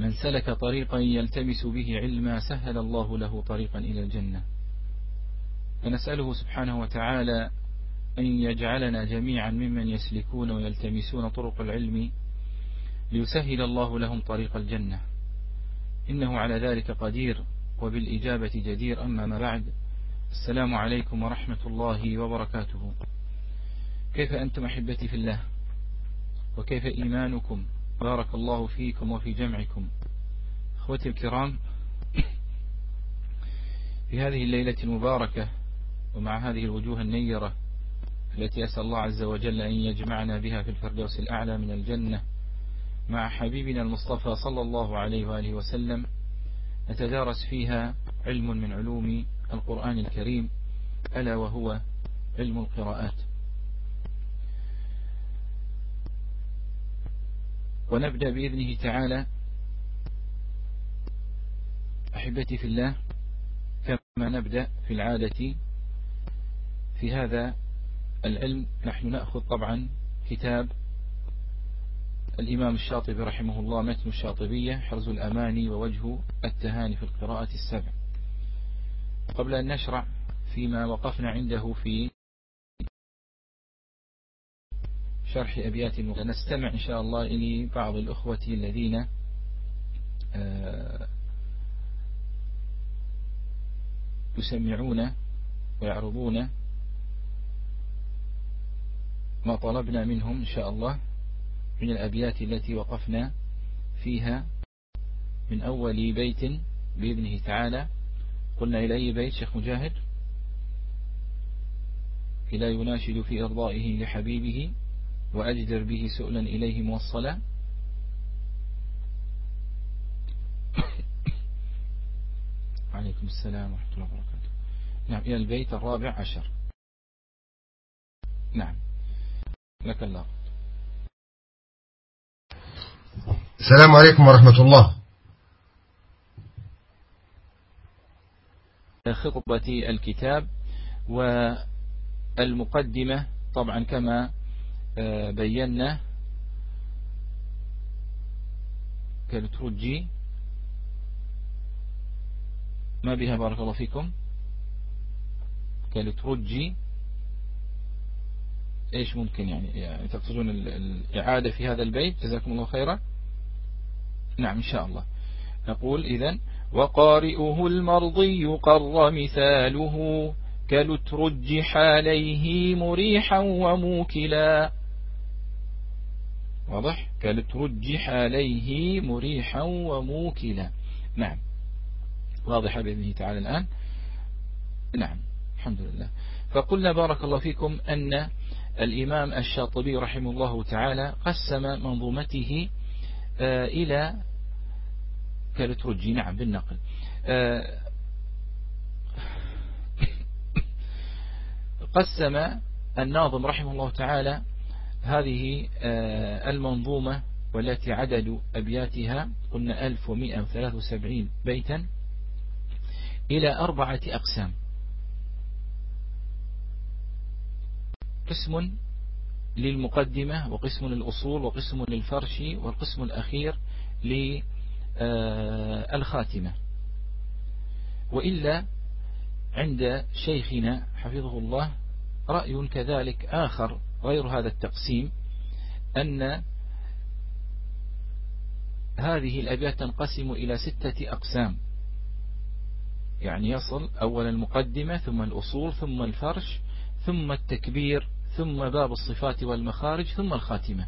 من سلك طريقا يلتمس به علما سهل الله له طريقا إلى الجنة. فنسأله سبحانه وتعالى أن يجعلنا جميعا ممن يسلكون ويلتمسون طرق العلم ليسهل الله لهم طريق الجنة، إنه على ذلك قدير وبالإجابة جدير. أما ما بعد، السلام عليكم ورحمة الله وبركاته. كيف أنتم أحبتي في الله، وكيف إيمانكم؟ بارك الله فيكم وفي جمعكم. أخوتي الكرام، في هذه الليلة المباركة ومع هذه الوجوه النيرة التي أسأل الله عز وجل أن يجمعنا بها في الفردوس الأعلى من الجنة مع حبيبنا المصطفى صلى الله عليه وآله وسلم، نتدارس فيها علم من علوم القرآن الكريم، ألا وهو علم القراءات. ونبدأ بإذنه تعالى أحبتي في الله كما نبدأ في العادة في هذا العلم. نحن نأخذ طبعا كتاب الإمام الشاطبي رحمه الله، متن الشاطبية، حرز الأماني ووجه التهاني في القراءة السبع. قبل أن نشرع فيما وقفنا عنده في شرح أبيات نستمع إن شاء الله إلى بعض الأخوة الذين يسمعون ويعرضون ما طلبنا منهم إن شاء الله من الأبيات التي وقفنا فيها من أول بيت بإذنه تعالى. قلنا إلى أي بيت شيخ مجاهد؟ إلى يناشد في إرضائه لحبيبه وأجدر به سؤلا إليه موصلا. عليكم السلام ورحمة الله وبركاته. نعم، إلى البيت الرابع عشر. نعم، لك الله. السلام عليكم ورحمة الله. خطبة الكتاب والمقدمة طبعا كما بينا كالترجي ما بها، بارك الله فيكم، كالترجي ايش ممكن يعني تقصدون الإعادة في هذا البيت؟ جزاكم الله خيرا. نعم إن شاء الله. نقول إذن: وقارئه المرضي قر مثاله كالترج حاليه مريحا وموكلا. واضح؟ كالترج حاليه مريحا وموكلا. نعم، واضحة بإذنه تعالى الآن. نعم، الحمد لله. فقلنا بارك الله فيكم أن الإمام الشاطبي رحمه الله تعالى قسم منظومته إلى كالترجي، نعم بالنقل. قسم الناظم رحمه الله تعالى هذه المنظومة والتي عدد أبياتها قلنا 1173 بيتا إلى 4 أقسام. قسم للمقدمة، وقسم للأصول، وقسم للفرش، والقسم الأخير للخاتمة. وإلا عند شيخنا حفظه الله رأي كذلك آخر غير هذا التقسيم، أن هذه الأبيات تنقسم إلى 6 أقسام، يعني يصل أول المقدمة ثم الأصول ثم الفرش ثم التكبير ثم باب الصفات والمخارج ثم الخاتمة،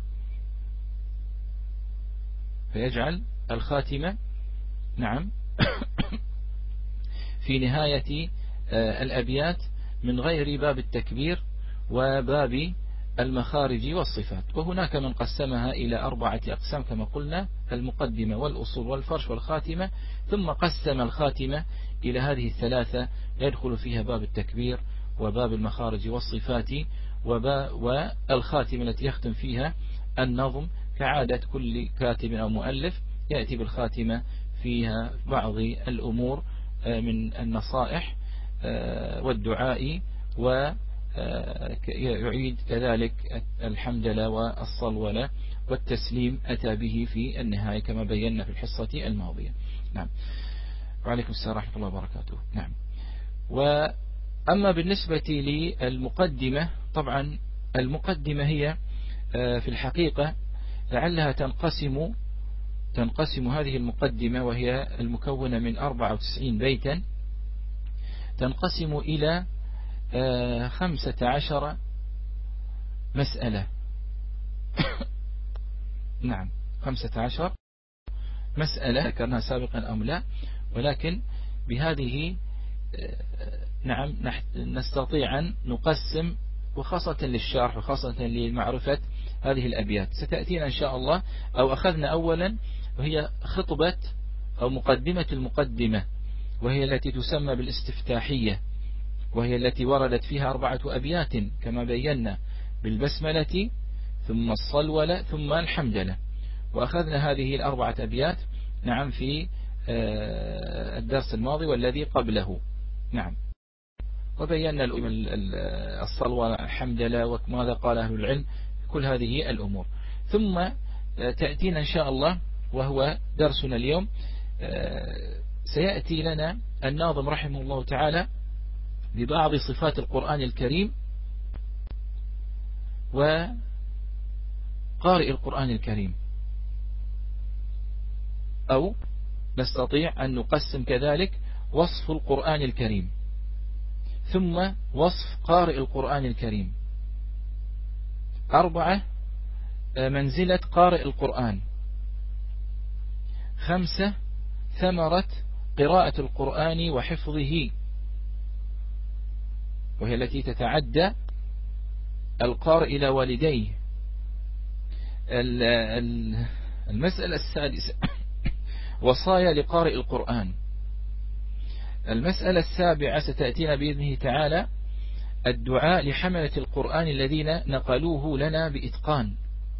فيجعل الخاتمة نعم في نهاية الأبيات من غير باب التكبير وباب المخارج والصفات. وهناك من قسمها إلى 4 أقسام كما قلنا: المقدمة والأصول والفرش والخاتمة، ثم قسم الخاتمة إلى هذه 3 يدخل فيها باب التكبير وباب المخارج والصفات والخاتمة التي يختم فيها النظم، كعادة كل كاتب أو مؤلف يأتي بالخاتمة فيها بعض الأمور من النصائح والدعاء، ويعيد كذلك الحمدلة والصلولة والتسليم أتى به في النهاية كما بينا في الحصة الماضية. نعم. وعليكم السلام ورحمة الله وبركاته. نعم. وأما بالنسبة للمقدمة، طبعا المقدمة هي في الحقيقة لعلها تنقسم هذه المقدمة، وهي المكونة من 94 بيتا، تنقسم إلى 15 مسألة. نعم، 15 مسألة ذكرناها سابقا أم لا، ولكن بهذه نعم نستطيع أن نقسم، وخاصة للشرح وخاصة لمعرفة هذه الأبيات ستأتينا إن شاء الله. أو أخذنا أولا وهي خطبة أو مقدمة المقدمة، وهي التي تسمى بالاستفتاحية، وهي التي وردت فيها 4 أبيات كما بينا، بالبسملة ثم الصلولة ثم الحمدلة. وأخذنا هذه 4 أبيات نعم في الدرس الماضي والذي قبله. نعم. وبينا الصلوة الحمدلة وماذا قال أهل العلم، كل هذه الأمور. ثم تأتينا إن شاء الله، وهو درسنا اليوم، سيأتي لنا الناظم رحمه الله تعالى ببعض صفات القرآن الكريم وقارئ القرآن الكريم، أو نستطيع أن نقسم كذلك وصف القرآن الكريم، ثم وصف قارئ القرآن الكريم. 4 منزلة قارئ القرآن. 5 ثمرة قراءة القرآن وحفظه، وهي التي تتعدى القارئ إلى والديه. المسألة السادسة وصايا لقارئ القرآن. المسألة السابعة ستأتينا بإذنه تعالى الدعاء لحملة القرآن الذين نقلوه لنا بإتقان.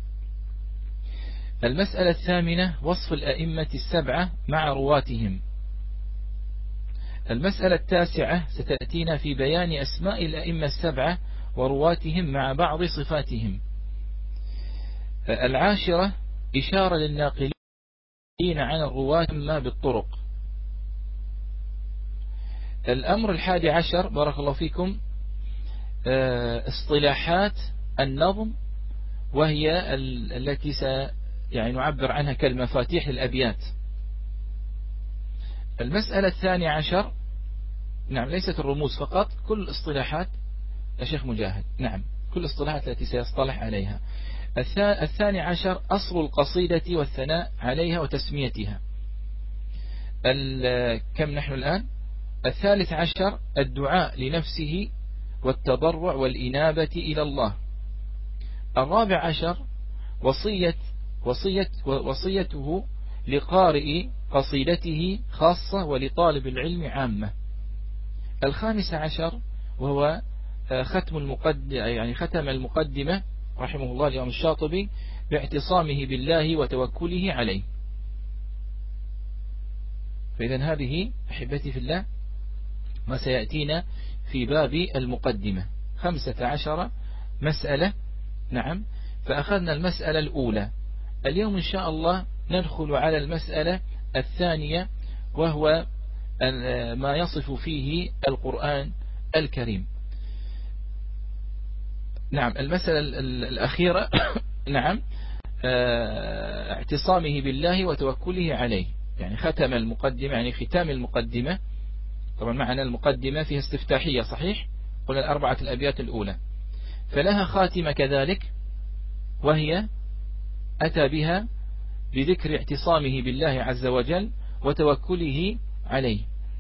المسألة الثامنة وصف الأئمة 7 مع رواتهم. المسألة التاسعة ستأتينا في بيان أسماء الأئمة 7 ورواتهم مع بعض صفاتهم. العاشرة إشارة للناقلين عن الرواة ما بالطرق. الأمر 11 بارك الله فيكم اصطلاحات النظم، وهي التي يعني نعبر عنها كالمفاتيح الأبيات. المسألة 12 نعم ليست الرموز فقط، كل اصطلاحات يا شيخ مجاهد، نعم كل الاصطلاحات التي سيصطلح عليها. 12 أصل القصيدة والثناء عليها وتسميتها. كم نحن الآن؟ 13 الدعاء لنفسه والتضرع والإنابة إلى الله. 14 وصيته لقارئ قصيدته خاصة ولطالب العلم عامة. 15 وهو ختم المقدمة رحمه الله الإمام الشاطبي باعتصامه بالله وتوكله عليه. فإذا هذه أحبتي في الله ما سيأتينا في باب المقدمة، 15 مسألة. نعم. فأخذنا المسألة الأولى. اليوم إن شاء الله ندخل على المسألة الثانية، وهو ما يصف فيه القرآن الكريم. نعم. المسألة الأخيرة نعم اعتصامه بالله وتوكله عليه، يعني ختم المقدمة، يعني ختام المقدمة. طبعا معنى المقدمة فيها استفتاحية صحيح، قلنا 4 الأبيات الأولى، فلها خاتمة كذلك، وهي أتى بها بذكر اعتصامه بالله عز وجل وتوكله عليه.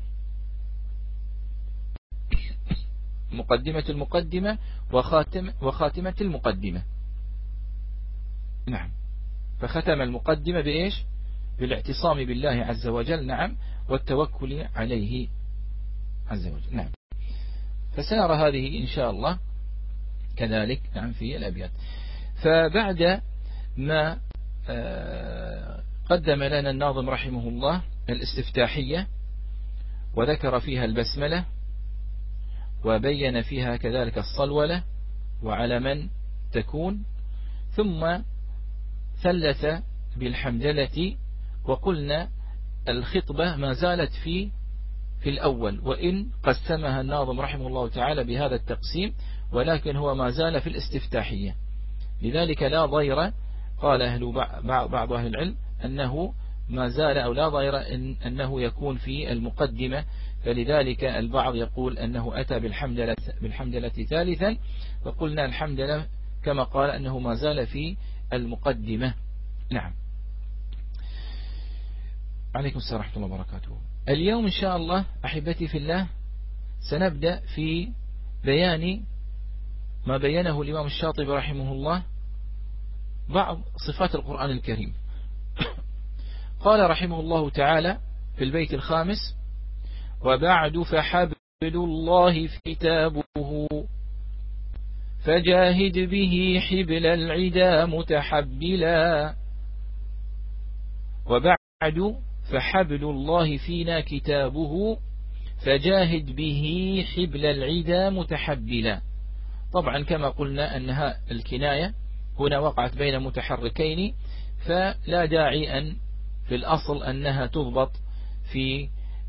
مقدمة المقدمة وخاتمة المقدمة. نعم. فختم المقدمة بإيش؟ بالاعتصام بالله عز وجل، نعم، والتوكل عليه عز وجل. نعم. فسنرى هذه إن شاء الله كذلك نعم في الأبيات. فبعد ما قدم لنا الناظم رحمه الله الاستفتاحية وذكر فيها البسملة وبين فيها كذلك الصلولة وعلى من تكون، ثم ثلث بالحمدلة، وقلنا الخطبة ما زالت في الأول، وإن قسمها الناظم رحمه الله تعالى بهذا التقسيم، ولكن هو ما زال في الاستفتاحية. لذلك لا ضير، قال بعض أهل العلم أنه ما زال أو لا ضير أنه يكون في المقدمة، فلذلك البعض يقول أنه أتى بالحمدلة ثالثا، وقلنا الحمدلة كما قال أنه ما زال في المقدمة. نعم. عليكم السلام ورحمة الله وبركاته. اليوم إن شاء الله أحبتي في الله سنبدأ في بيان ما بينه الإمام الشاطبي رحمه الله بعض صفات القرآن الكريم. قال رحمه الله تعالى في البيت الخامس: وبعد فحبل الله كتابه فجاهد به حبل العدا متحبلا. وبعد فحبل الله فينا كتابه فجاهد به حبل العدا متحبلا. طبعا كما قلنا أنها الكناية هنا وقعت بين متحركين، فلا داعي أن في الأصل أنها تضبط في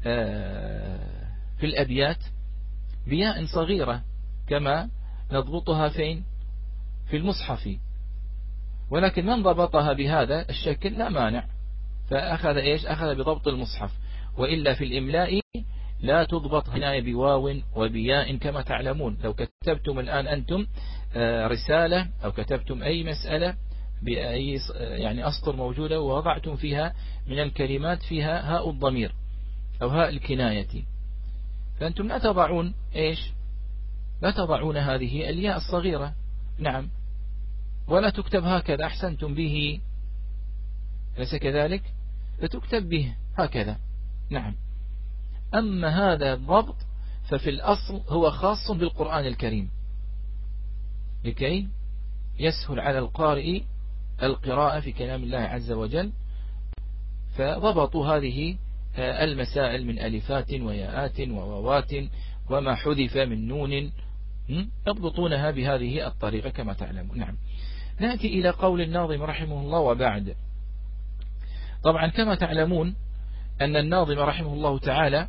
الأبيات بياء صغيرة كما نضبطها فين في المصحف، ولكن من ضبطها بهذا الشكل لا مانع، فأخذ أخذ بضبط المصحف. وإلا في الإملاء لا تضبط هنا بواو وبياء كما تعلمون. لو كتبتم الآن أنتم رسالة أو كتبتم أي مسألة بأي يعني أسطر موجودة ووضعتم فيها من الكلمات فيها هاء الضمير أو هاء الكناية، فأنتم لا تضعون لا تضعون هذه الياء الصغيرة. نعم. ولا تكتب هكذا أحسنتم به، ليس كذلك، فتكتب به هكذا. نعم. أما هذا الضبط ففي الأصل هو خاص بالقرآن الكريم لكي يسهل على القارئ القراءة في كلام الله عز وجل، فضبطوا هذه المسائل من ألفات وياءات وواوات وما حذف من نون، يضبطونها بهذه الطريقة كما تعلمون. نعم. نأتي إلى قول الناظم رحمه الله: وبعد. طبعا كما تعلمون أن الناظم رحمه الله تعالى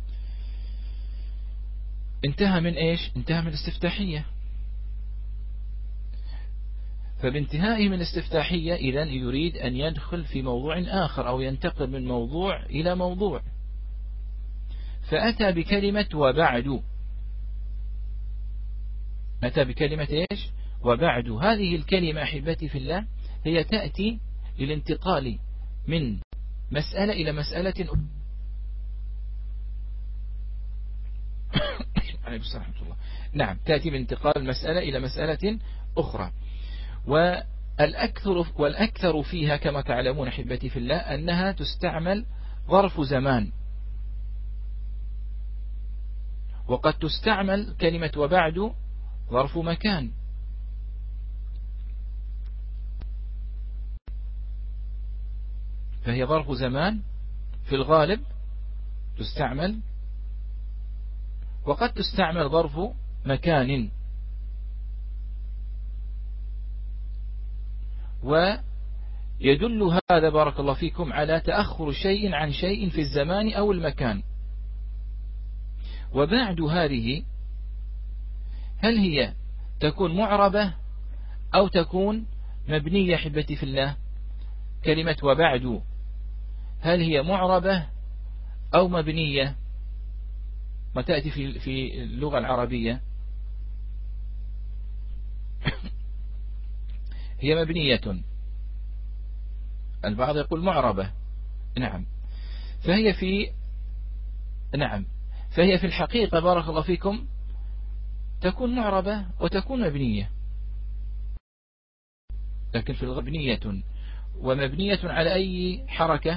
انتهى من انتهى من الاستفتاحية، فبانتهائه من الاستفتاحية إذن يريد أن يدخل في موضوع آخر أو ينتقل من موضوع إلى موضوع، فأتى بكلمة وبعد. أتى بكلمة وبعد. هذه الكلمة أحبتي في الله هي تأتي للانتقال من مسألة إلى مسألة أخرى. عليكم السلام ورحمة الله. نعم، تأتي بانتقال مسألة إلى مسألة أخرى. والأكثر فيها كما تعلمون أحبتي في الله أنها تستعمل ظرف زمان، وقد تستعمل كلمة وبعد ظرف مكان. فهي ظرف زمان في الغالب تستعمل، وقد تستعمل ظرف مكان. ويدل هذا بارك الله فيكم على تأخر شيء عن شيء في الزمان أو المكان. وبعد هذه هل هي تكون معربة أو تكون مبنية حبتي في الله؟ كلمة وبعد هل هي معربة أو مبنية؟ ما تأتي في اللغة العربية هي مبنية، البعض يقول معربة. نعم. فهي في الحقيقة بارك الله فيكم تكون معربة وتكون مبنية، لكن في الغالب مبنية. ومبنية على أي حركة؟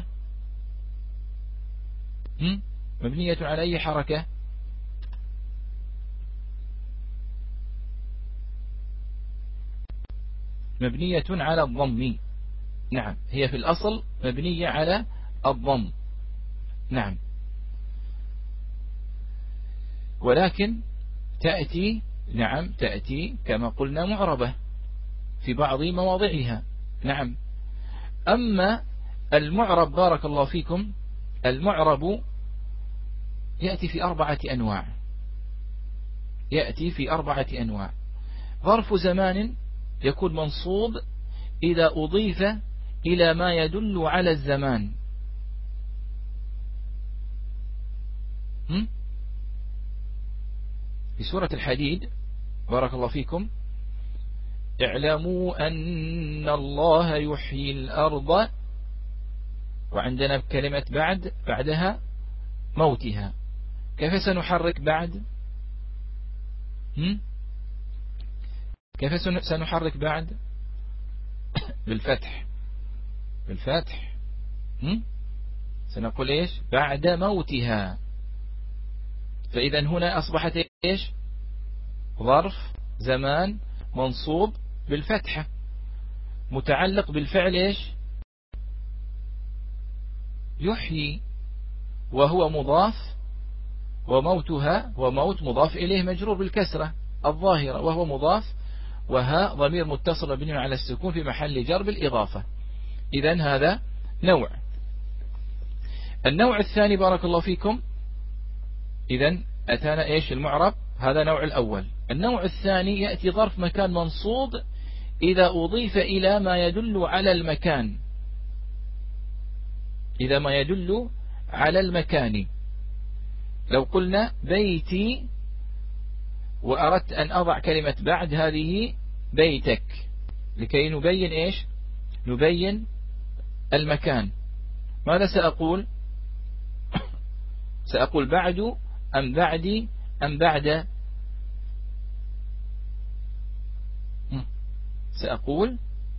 مبنية على أي حركة؟ مبنية على الضم. نعم، هي في الأصل مبنية على الضم. نعم. ولكن تأتي كما قلنا معربة في بعض مواضعها. نعم. أما المعرب بارك الله فيكم، المعرب يأتي في 4 أنواع، يأتي في 4 أنواع. ظرف زمان يكون منصوب إذا أضيف إلى ما يدل على الزمان. في سورة الحديد بارك الله فيكم: اعلموا أن الله يحيي الأرض، وعندنا كلمة بعدها موتها. كيف سنحرك بعد؟ كيف سنحرك بعد؟ بالفتح، بالفتح. سنقول إيش؟ بعد موتها. فإذا هنا أصبحت إيش؟ ظرف زمان منصوب بالفتحة، متعلق بالفعل إيش؟ يحيي، وهو مضاف، وموتها وموت مضاف إليه مجرور بالكسرة الظاهرة، وهو مضاف، وها ضمير متصل مبني على السكون في محل جر بالإضافة. إذن هذا نوع. النوع الثاني بارك الله فيكم، إذن أتانا إيش؟ المعرب، هذا نوع الأول. النوع الثاني يأتي ظرف مكان منصوب إذا أضيف إلى ما يدل على المكان، إذا ما يدل على المكان. لو قلنا بيتي وأردت أن أضع كلمة بعد، هذه بيتك، لكي نبين إيش؟ نبين المكان. ماذا سأقول؟ سأقول بعد أم بعدي أم بعد؟ سأقول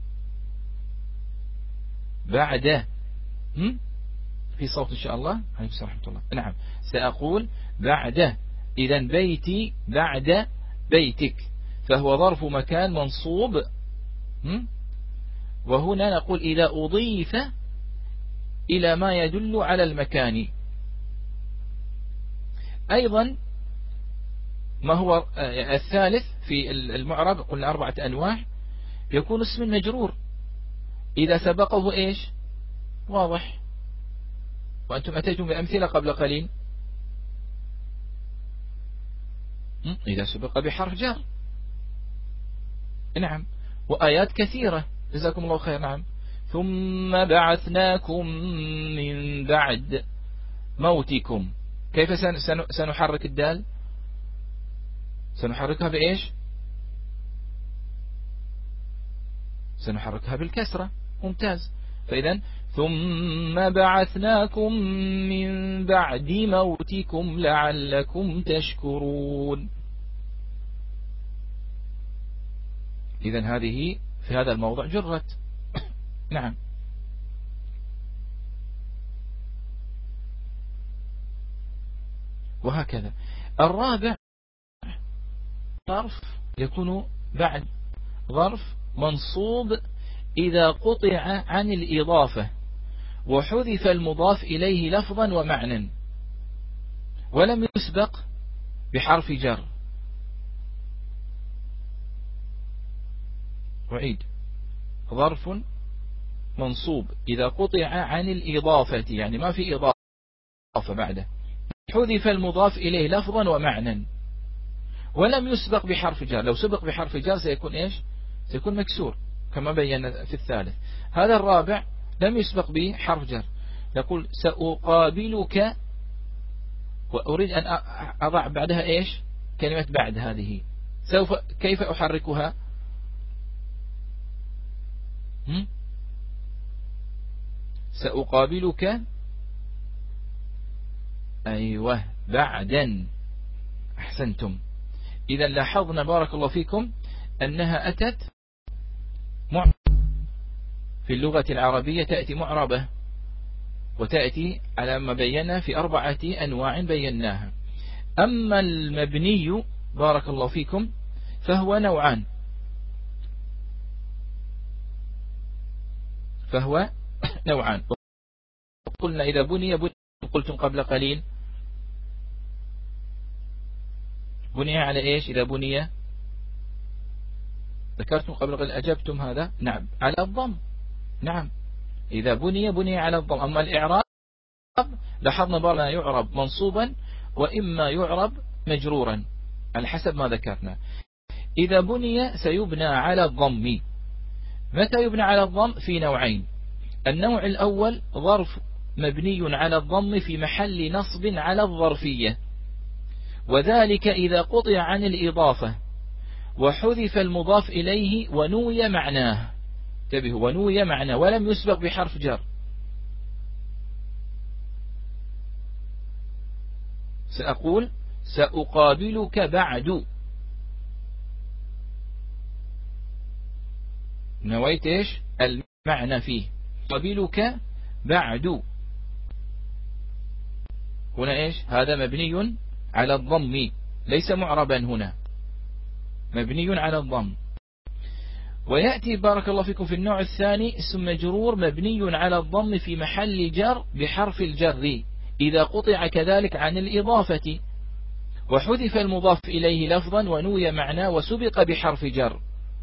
بعد. في صوت إن شاء الله. عليكم السلام ورحمة الله. نعم، سأقول بعد. إذن بيتي بعد بيتك، فهو ظرف مكان منصوب. وهنا نقول إذا أضيف إلى ما يدل على المكان. أيضا ما هو الثالث في المعرب؟ قلنا 4 أنواع. يكون اسم مجرور إذا سبقه إيش؟ واضح، وأنتم أتيتم بأمثلة قبل قليل. إذا سبق بحرف جر. نعم، وآيات كثيرة، جزاكم الله خير. نعم، ثم بعثناكم من بعد موتكم. كيف سنحرك الدال؟ سنحركها بإيش؟ سنحركها بالكسرة. ممتاز. فإذا ثم بعثناكم من بعد موتكم لعلكم تشكرون. إذن هذه في هذا الموضع جرت. نعم. وهكذا. الرابع ظرف يكون بعد، ظرف منصوب إذا قطع عن الإضافة وحذف المضاف إليه لفظا ومعنى ولم يسبق بحرف جر. أعيد: ظرف منصوب إذا قطع عن الإضافة، يعني ما في إضافة بعده، حذف المضاف إليه لفظا ومعنى ولم يسبق بحرف جر. لو سبق بحرف جر سيكون إيش؟ سيكون مكسور كما بينا في الثالث. هذا الرابع لم يسبق بحرف جر. يقول سأقابلك، وأريد أن أضع بعدها إيش؟ كلمة بعد. هذه كيف أحركها؟ سأقابلك، أيوة، بعدا. أحسنتم. إذا لاحظنا بارك الله فيكم أنها أتت في اللغة العربية، تأتي معربة وتأتي على ما بينا في 4 أنواع بيناها. أما المبني بارك الله فيكم فهو نوعان، فهو نوعان. قلنا إذا بني قلتم قبل قليل بني على إيش؟ إذا بني ذكرتم قبل قليل، أجبتم هذا. نعم، على الضم. نعم، إذا بني على الضم. أما الإعراب لاحظنا ما يعرب منصوبا وإما يعرب مجرورا على حسب ما ذكرنا. إذا بني سيبنى على الضم. متى يبنى على الضم؟ في نوعين. النوع الأول ظرف مبني على الضم في محل نصب على الظرفية، وذلك إذا قطع عن الإضافة وحذف المضاف إليه ونوي معناه. انتبهوا، ونوي معناه ولم يسبق بحرف جر. سأقول سأقابلك بعد. نويت إيش؟ المعنى فيه. قابلك بعد. هنا إيش؟ هذا مبني على الضم، ليس معربا هنا، مبني على الضم. ويأتي بارك الله فيكم في النوع الثاني اسم مجرور مبني على الضم في محل جر بحرف الجر إذا قطع كذلك عن الإضافة وحذف المضاف إليه لفظا ونوي معناه وسبق بحرف جر.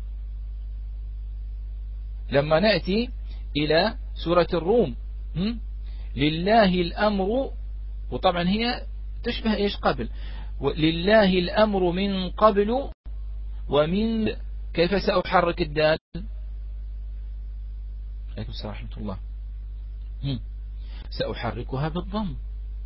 لما نأتي إلى سورة الروم، لله الأمر، وطبعا هي تشبه إيش قبل، لله الأمر من قبل ومن. كيف سأحرك الدال؟ عليكم السلام ورحمة الله. سأحركها بالضم.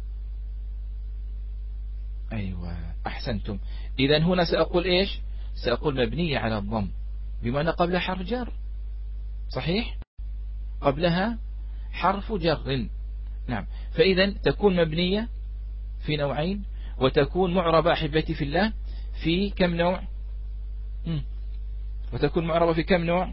أيوة أحسنتم. إذن هنا سأقول إيش؟ سأقول مبنية على الضم بمعنى قبل حرف جر. صحيح؟ قبلها حرف جر. نعم. فإذا تكون مبنية في نوعين، وتكون معربة أحبتي في الله في كم نوع؟ وتكون معربة في كم نوع؟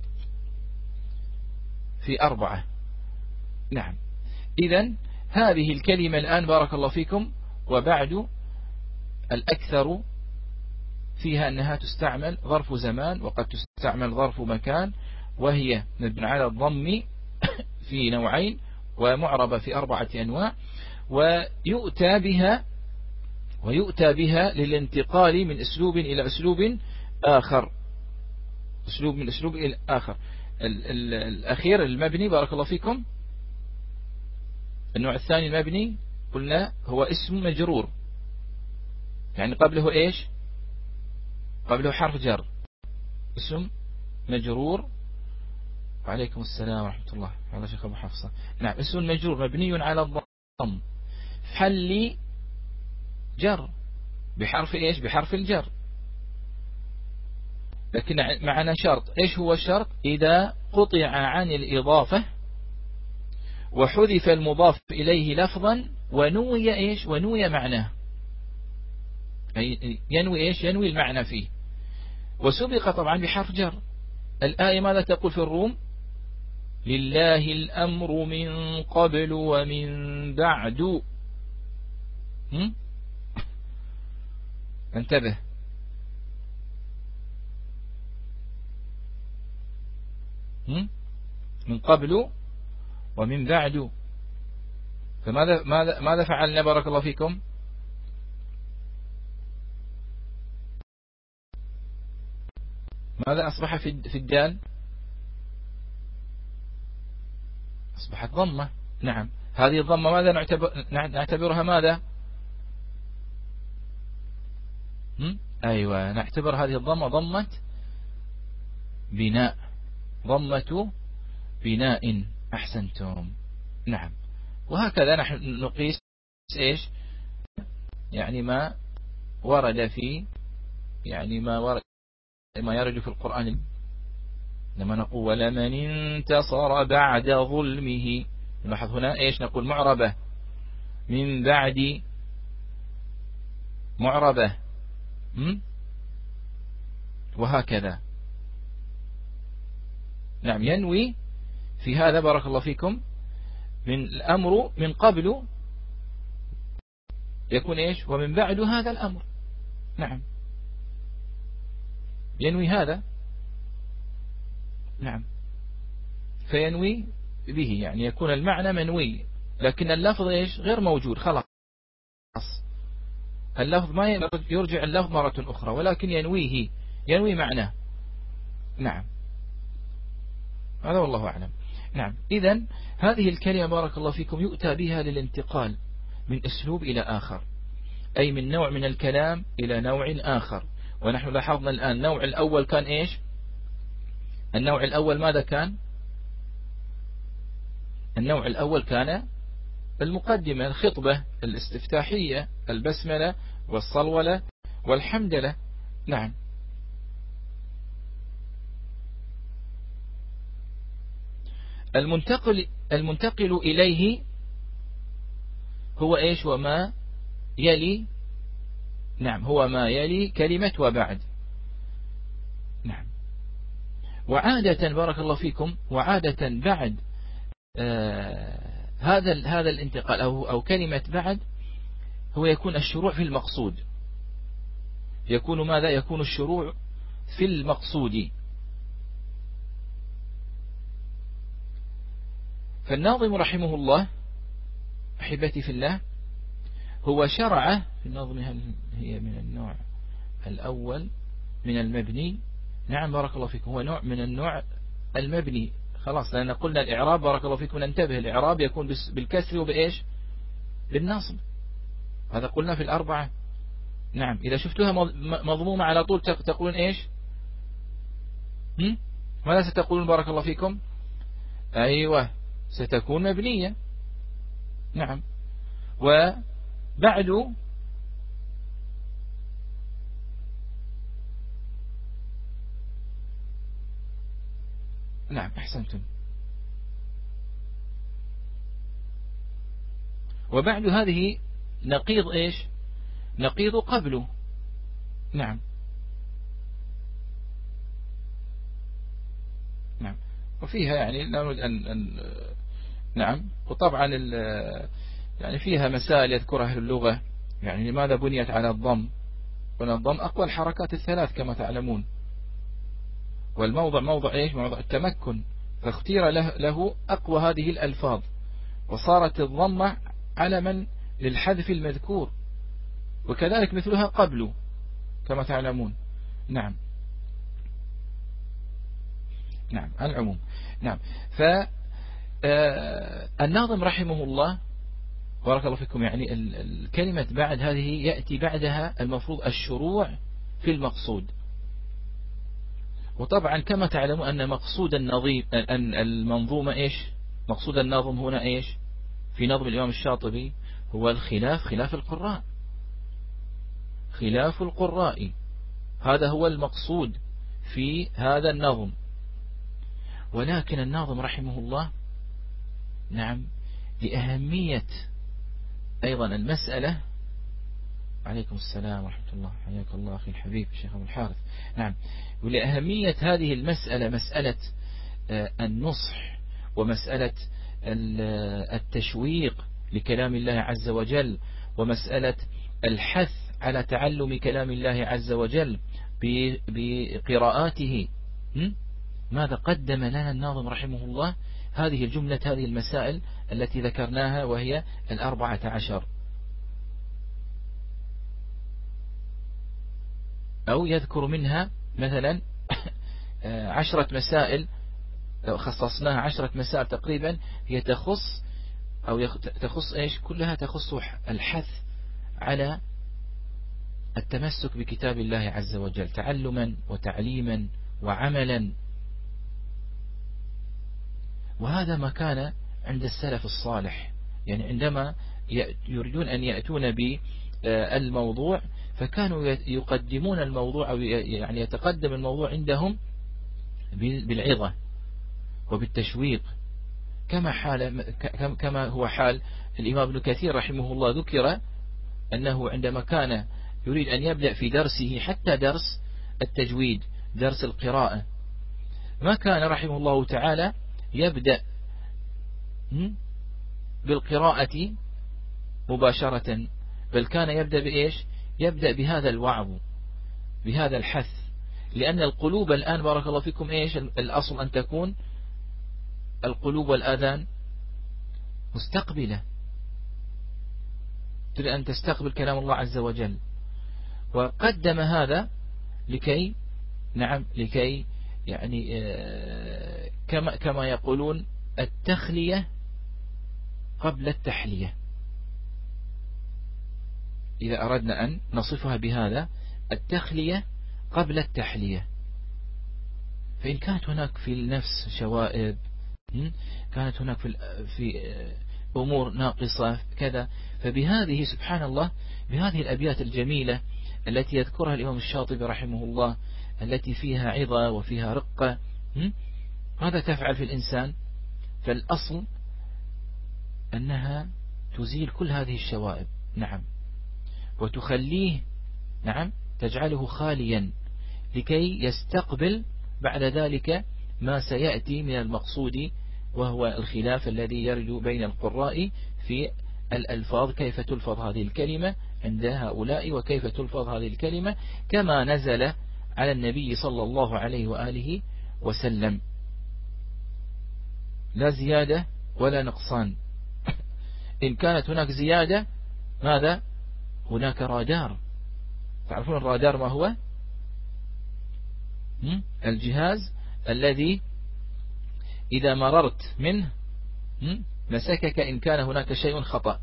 في 4. نعم. إذن هذه الكلمة الآن بارك الله فيكم وبعد الأكثر فيها أنها تستعمل ظرف زمان وقد تستعمل ظرف مكان، وهي مبنية على الضم في نوعين ومعربة في 4 أنواع، ويؤتى بها للانتقال من أسلوب إلى أسلوب آخر. أسلوب من أسلوب إلى آخر. الأخير المبني بارك الله فيكم، النوع الثاني المبني قلنا هو اسم مجرور، يعني قبله إيش؟ قبله حرف جر، اسم مجرور. وعليكم السلام ورحمة الله. هذا شيخ أبو حفصة. نعم. اسم مجرور مبني على الضم حل جر بحرف إيش؟ بحرف الجر. لكن معنا شرط. إيش هو الشرط؟ إذا قطع عن الإضافة وحذف المضاف إليه لفظا ونوي إيش؟ ونوي معناه. ينوي إيش؟ ينوي المعنى فيه، وسبق طبعا بحرف جر. الآية ماذا تقول في الروم؟ لله الأمر من قبل ومن بعد. انتبه. من قبل ومن بعد. فماذا فعلنا بارك الله فيكم؟ ماذا أصبح في الدال؟ أصبحت ضمة. نعم. هذه الضمة ماذا نعتبرها ماذا؟ أيوة، نعتبر هذه الضمة ضمة بناء، ضمة بناء. أحسنتم. نعم. وهكذا نحن نقيس إيش؟ يعني ما ورد في، يعني ما يرد في القرآن. لما نقول ولمن انتصر بعد ظلمه، نلاحظ هنا إيش؟ نقول معربة من بعد معربة. وهكذا. نعم. ينوي في هذا بارك الله فيكم من الأمر من قبل يكون إيش؟ ومن بعد هذا الأمر. نعم. ينوي هذا. نعم. فينوي به، يعني يكون المعنى منوي، لكن اللفظ إيش؟ غير موجود. خلاص اللفظ ما يرجع اللفظ مرة أخرى، ولكن ينوي معناه. نعم. هذا والله أعلم. نعم. إذن هذه الكلمة بارك الله فيكم يؤتى بها للانتقال من أسلوب إلى آخر، أي من نوع من الكلام إلى نوع آخر. ونحن لاحظنا الآن النوع الأول كان إيش؟ النوع الأول ماذا كان؟ النوع الأول كان المقدمة، الخطبة الاستفتاحية، البسملة والصلولة والحمدلة. نعم. المنتقل إليه هو إيش؟ وما يلي. نعم، هو ما يلي كلمة وبعد. نعم. وعادة بارك الله فيكم، وعادة بعد هذا الانتقال أو كلمة بعد هو يكون الشروع في المقصود. يكون ماذا؟ يكون الشروع في المقصود. فالناظم رحمه الله أحبتي في الله هو شرع في النظم، هل هي من النوع الأول من المبني؟ نعم بارك الله فيكم، هو نوع من النوع المبني. خلاص، لأن قلنا الإعراب بارك الله فيكم ننتبه، الإعراب يكون بالكسر وبإيش؟ بالنصب. هذا قلنا في الأربعة. نعم. إذا شفتوها مضمومة على طول تقولون إيش؟ ماذا ستقولون بارك الله فيكم؟ أيوة، ستكون مبنية. نعم. وبعد نعم أحسنتم. وبعد هذه نقيض إيش؟ نقيض قبله. نعم. نعم. وفيها يعني لا نريد أن نعم. وطبعا يعني فيها مسائل يذكرها أهل اللغة، يعني لماذا بنيت على الضم؟ والضم أقوى الحركات الثلاث كما تعلمون. والموضع موضع إيش؟ موضع التمكن، فاختير له أقوى هذه الألفاظ، وصارت الضمة علما للحذف المذكور، وكذلك مثلها قبله كما تعلمون. نعم. نعم العموم. نعم. فالناظم رحمه الله بارك الله فيكم يعني الكلمة بعد هذه يأتي بعدها المفروض الشروع في المقصود. وطبعا كما تعلمون أن مقصود النظيم أن المنظومة إيش؟ مقصود الناظم هنا إيش؟ في نظم الإمام الشاطبي هو الخلاف، خلاف القراء، خلاف القراء، هذا هو المقصود في هذا النظم. ولكن الناظم رحمه الله نعم لأهمية أيضا المسألة. عليكم السلام ورحمة الله، حياك الله أخي الحبيب الشيخ أبو الحارث. نعم. ولأهمية هذه المسألة، مسألة النصح ومسألة التشويق لكلام الله عز وجل، ومسألة الحث على تعلم كلام الله عز وجل بقراءاته. ماذا قدم لنا الناظم رحمه الله؟ هذه الجملة، هذه المسائل التي ذكرناها، وهي 14، أو يذكر منها مثلا 10 مسائل، لو خصصناها 10 مسائل تقريبا، هي تخص أو تخص إيش؟ كلها تخص الحث على التمسك بكتاب الله عز وجل تعلما وتعليما وعملا. وهذا ما كان عند السلف الصالح، يعني عندما يريدون أن يأتون بالموضوع فكانوا يقدمون الموضوع، أو يعني يتقدم الموضوع عندهم بالعظة وبالتشويق، كما هو حال الإمام ابن كثير رحمه الله. ذكر أنه عندما كان يريد أن يبدأ في درسه، حتى درس التجويد، درس القراءة، ما كان رحمه الله تعالى يبدأ بالقراءة مباشرة، بل كان يبدأ بإيش؟ يبدأ بهذا الوعظ، بهذا الحث، لأن القلوب الآن بارك الله فيكم إيش؟ الأصل أن تكون القلوب والآذان مستقبلة، تريد أن تستقبل كلام الله عز وجل. وقدم هذا لكي نعم لكي يعني كما يقولون التخلية قبل التحلية. إذا أردنا أن نصفها بهذا، التخلية قبل التحلية. فإن كانت هناك في النفس شوائب، كانت هناك في أمور ناقصة كذا، فبهذه سبحان الله، بهذه الأبيات الجميلة التي يذكرها الإمام الشاطبي رحمه الله، التي فيها عظة وفيها رقة، ماذا تفعل في الإنسان؟ فالأصل أنها تزيل كل هذه الشوائب، نعم، وتخليه، نعم، تجعله خاليا لكي يستقبل بعد ذلك ما سيأتي من المقصود، وهو الخلاف الذي يرد بين القراء في الألفاظ، كيف تلفظ هذه الكلمة عند هؤلاء وكيف تلفظ هذه الكلمة كما نزل على النبي صلى الله عليه وآله وسلم، لا زيادة ولا نقصان. إن كانت هناك زيادة، ماذا؟ هناك رادار. تعرفون الرادار ما هو؟ الجهاز الذي إذا مررت منه مسكك إن كان هناك شيء خطأ،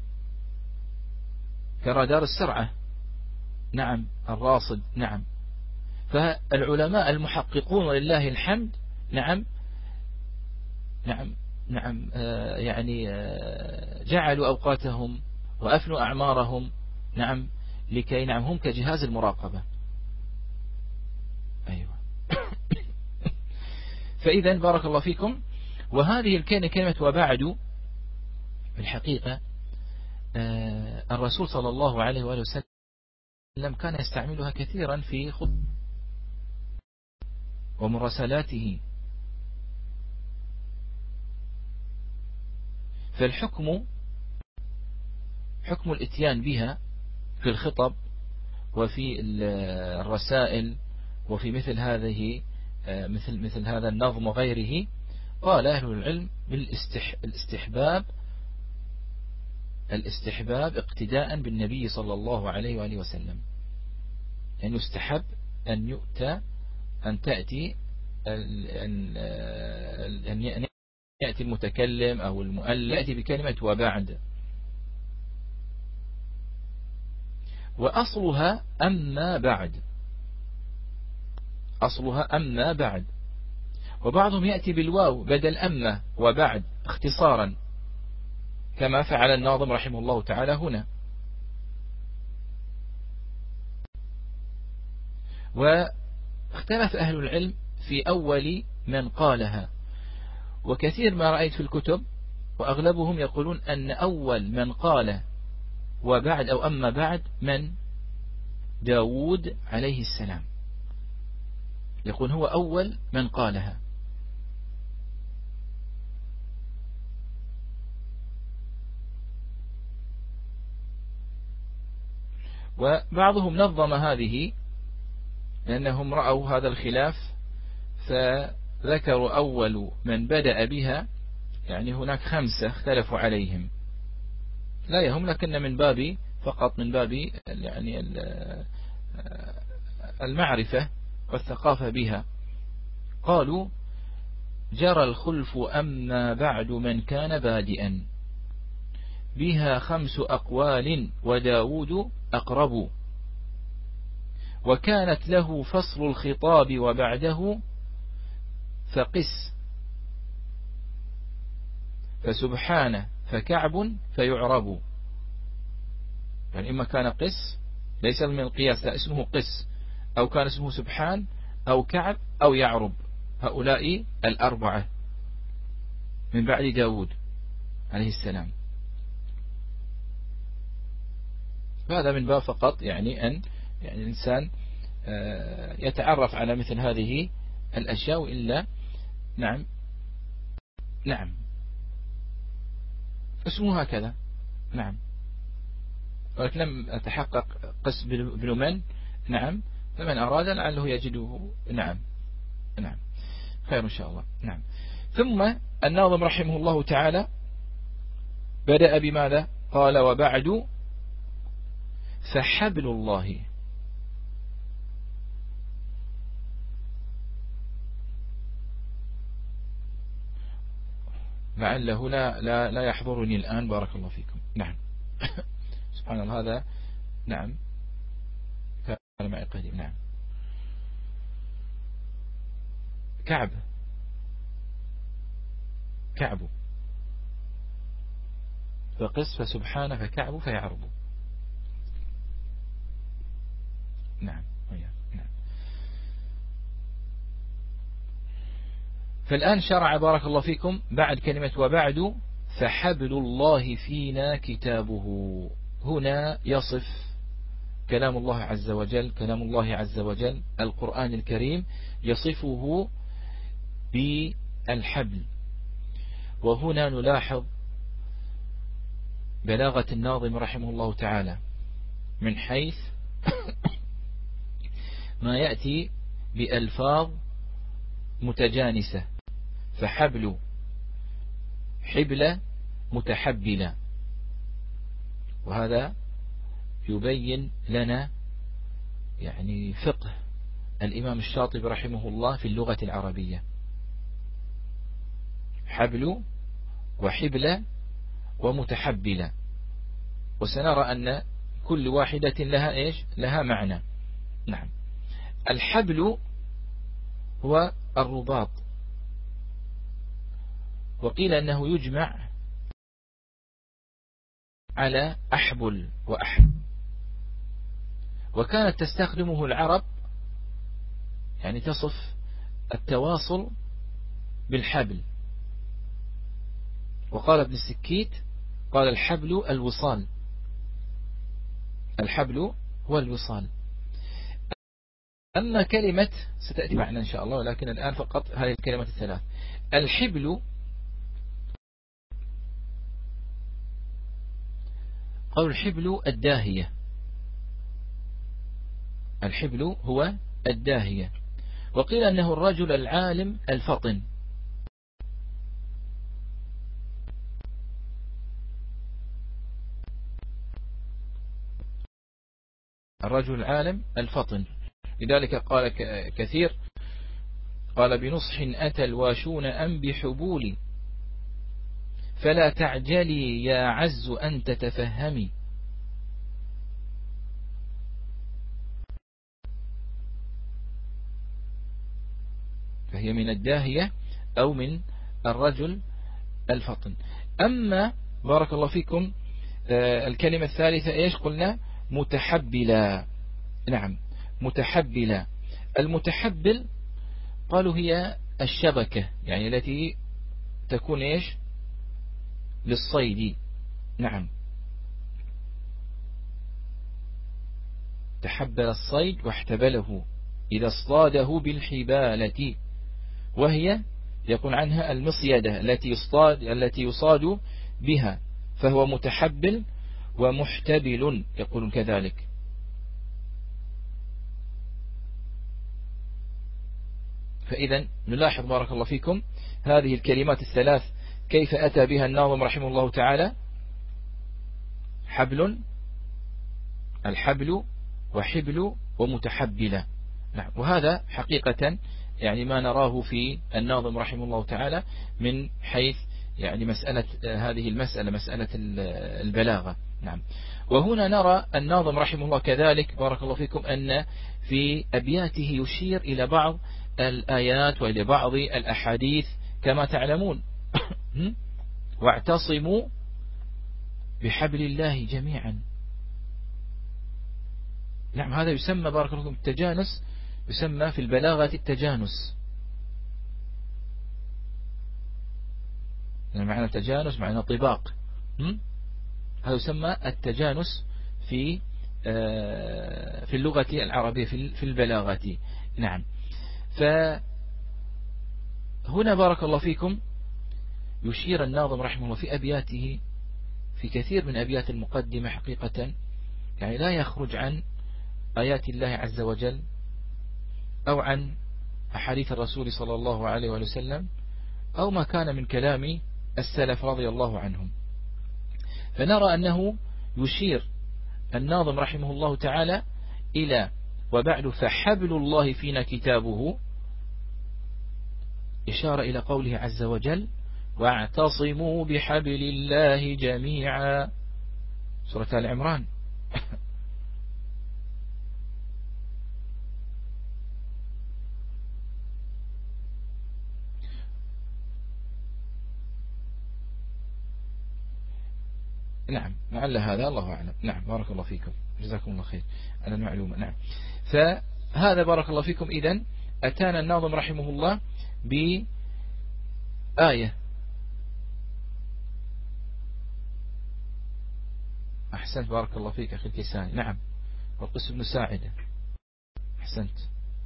كرادار السرعة، نعم، الراصد، نعم. فالعلماء المحققون ولله الحمد، نعم، نعم، نعم، يعني جعلوا أوقاتهم وأفنوا أعمارهم، نعم، لكي، نعم، هم كجهاز المراقبة. أيوة. فإذا بارك الله فيكم. وهذه كلمة وبعد بالحقيقة الرسول صلى الله عليه وآله وسلم كان يستعملها كثيرا في خطبه ومراسلاته. فالحكم حكم الاتيان بها في الخطب وفي الرسائل وفي مثل هذه مثل هذا النظم وغيره، قال أهل العلم الاستحباب اقتداء بالنبي صلى الله عليه وآله وسلم، يعني يستحب أن يؤتى أن تأتي أن يأتي المتكلم أو المؤلف يأتي بكلمة وبعد. وأصلها أما بعد، أصلها أما بعد. وبعضهم يأتي بالواو بدل أما وبعد اختصارا، كما فعل الناظم رحمه الله تعالى هنا. واختلف أهل العلم في أول من قالها، وكثير ما رأيت في الكتب وأغلبهم يقولون أن أول من قال وبعد أو أما بعد من داود عليه السلام، يقول هو أول من قالها. وبعضهم نظم هذه لأنهم رأوا هذا الخلاف، فذكروا أول من بدأ بها، يعني هناك 5 اختلفوا عليهم، لا يهم، لكن من باب فقط من باب يعني المعرفة والثقافة بها. قالوا جرى الخلف أما بعد من كان بادئا بها 5 أقوال وداود أقرب، وكانت له فصل الخطاب وبعده فقس، فسبحانه فكعب فيعرب. يعني إما كان قس ليس من القياس، لا اسمه قس، أو كان اسمه سبحان أو كعب أو يعرب، هؤلاء 4 من بعد داود عليه السلام. هذا من باب فقط يعني أن يعني الإنسان يتعرف على مثل هذه الأشياء، وإلا نعم، نعم، اسمه هكذا، نعم، ولكن لم أتحقق قس بن من، نعم، فمن أراد لعله يجده، نعم، نعم، خير إن شاء الله، نعم. ثم الناظم رحمه الله تعالى بدأ بماذا؟ قال وبعد فحبل الله، لعله لا يحضرني الآن. بارك الله فيكم. نعم. سبحان الله. هذا نعم كان معي قديم. نعم. كعب فقس فسبحان فكعب فيعرب. نعم. نعم. فالآن شرع بارك الله فيكم بعد كلمة وبعد فحبل الله فينا كتابه. هنا يصف كلام الله عز وجل، كلام الله عز وجل القرآن الكريم يصفه بالحبل. وهنا نلاحظ بلاغة الناظم رحمه الله تعالى من حيث ما يأتي بألفاظ متجانسة، فحبل، حبل، متحبلة. وهذا يبين لنا يعني فقه الإمام الشاطبي رحمه الله في اللغة العربية. حبل وحبل ومتحبلة، وسنرى أن كل واحدة لها إيش؟ لها معنى. نعم. الحبل هو الرباط، وقيل أنه يجمع على أحبل وأحب، وكانت تستخدمه العرب يعني تصف التواصل بالحبل. وقال ابن السكيت قال الحبل الوصال، الحبل هو الوصال. أما كلمة ستأتي معنا إن شاء الله، ولكن الآن فقط هذه الكلمات الثلاث. الحبل قول الحبل الداهية، الحبل هو الداهية. وقيل أنه الرجل العالم الفطن، الرجل العالم الفطن. لذلك قال كثير قال بنصح أتى الواشون أم بحبول، فلا تعجلي يا عز أن تتفهمي. فهي من الداهية أو من الرجل الفطن. أما بارك الله فيكم الكلمة الثالثة إيش قلنا؟ متحبلة. نعم، متحبلة. المتحبل قالوا هي الشبكة يعني التي تكون إيش؟ للصيد. نعم، تحبل الصيد واحتبله إذا اصطاده بالحبالة، وهي يكون عنها المصيدة التي يصاد بها، فهو متحبل ومحتبل يقولون كذلك. فإذا نلاحظ بارك الله فيكم هذه الكلمات الثلاث كيف أتى بها الناظم رحمه الله تعالى: حبل، الحبل، وحبل، ومتحبلة. نعم. وهذا حقيقة يعني ما نراه في الناظم رحمه الله تعالى من حيث يعني مسألة هذه المسألة، مسألة البلاغة. نعم. وهنا نرى الناظم رحمه الله كذلك بارك الله فيكم أن في أبياته يشير إلى بعض الآيات وإلى بعض الأحاديث كما تعلمون. واعتصموا بحبل الله جميعا. نعم، هذا يسمى بارك الله فيكم التجانس، يسمى في البلاغة التجانس. يعني معنى التجانس معنى طباق، هذا يسمى التجانس في اللغة العربية في البلاغة. نعم. فهنا بارك الله فيكم يشير الناظم رحمه الله في أبياته في كثير من أبيات المقدمة حقيقة يعني لا يخرج عن آيات الله عز وجل أو عن أحاديث الرسول صلى الله عليه وسلم أو ما كان من كلام السلف رضي الله عنهم. فنرى أنه يشير الناظم رحمه الله تعالى إلى وبعد فحبل الله فينا كتابه، إشارة إلى قوله عز وجل واعتصموا بحبل الله جميعا، سورة آل عمران. نعم، لعل هذا، الله أعلم. نعم، بارك الله فيكم، جزاكم الله خير على المعلومة. نعم، فهذا بارك الله فيكم. إذن أتانا الناظم رحمه الله بآية. أحسنت، بارك الله فيك أخي الكيساني. نعم، والقس بن ساعدة، أحسنت،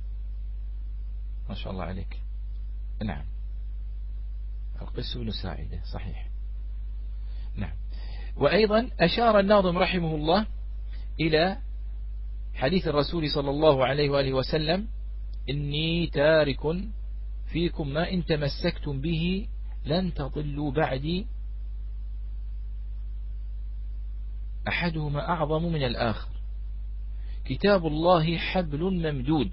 ما شاء الله عليك. نعم، القس بن ساعدة صحيح. نعم، وأيضا أشار الناظم رحمه الله إلى حديث الرسول صلى الله عليه وآله وسلم: إني تارك فيكم ما إن تمسكتم به لن تضلوا بعدي، أحدهما أعظم من الآخر، كتاب الله حبل ممدود.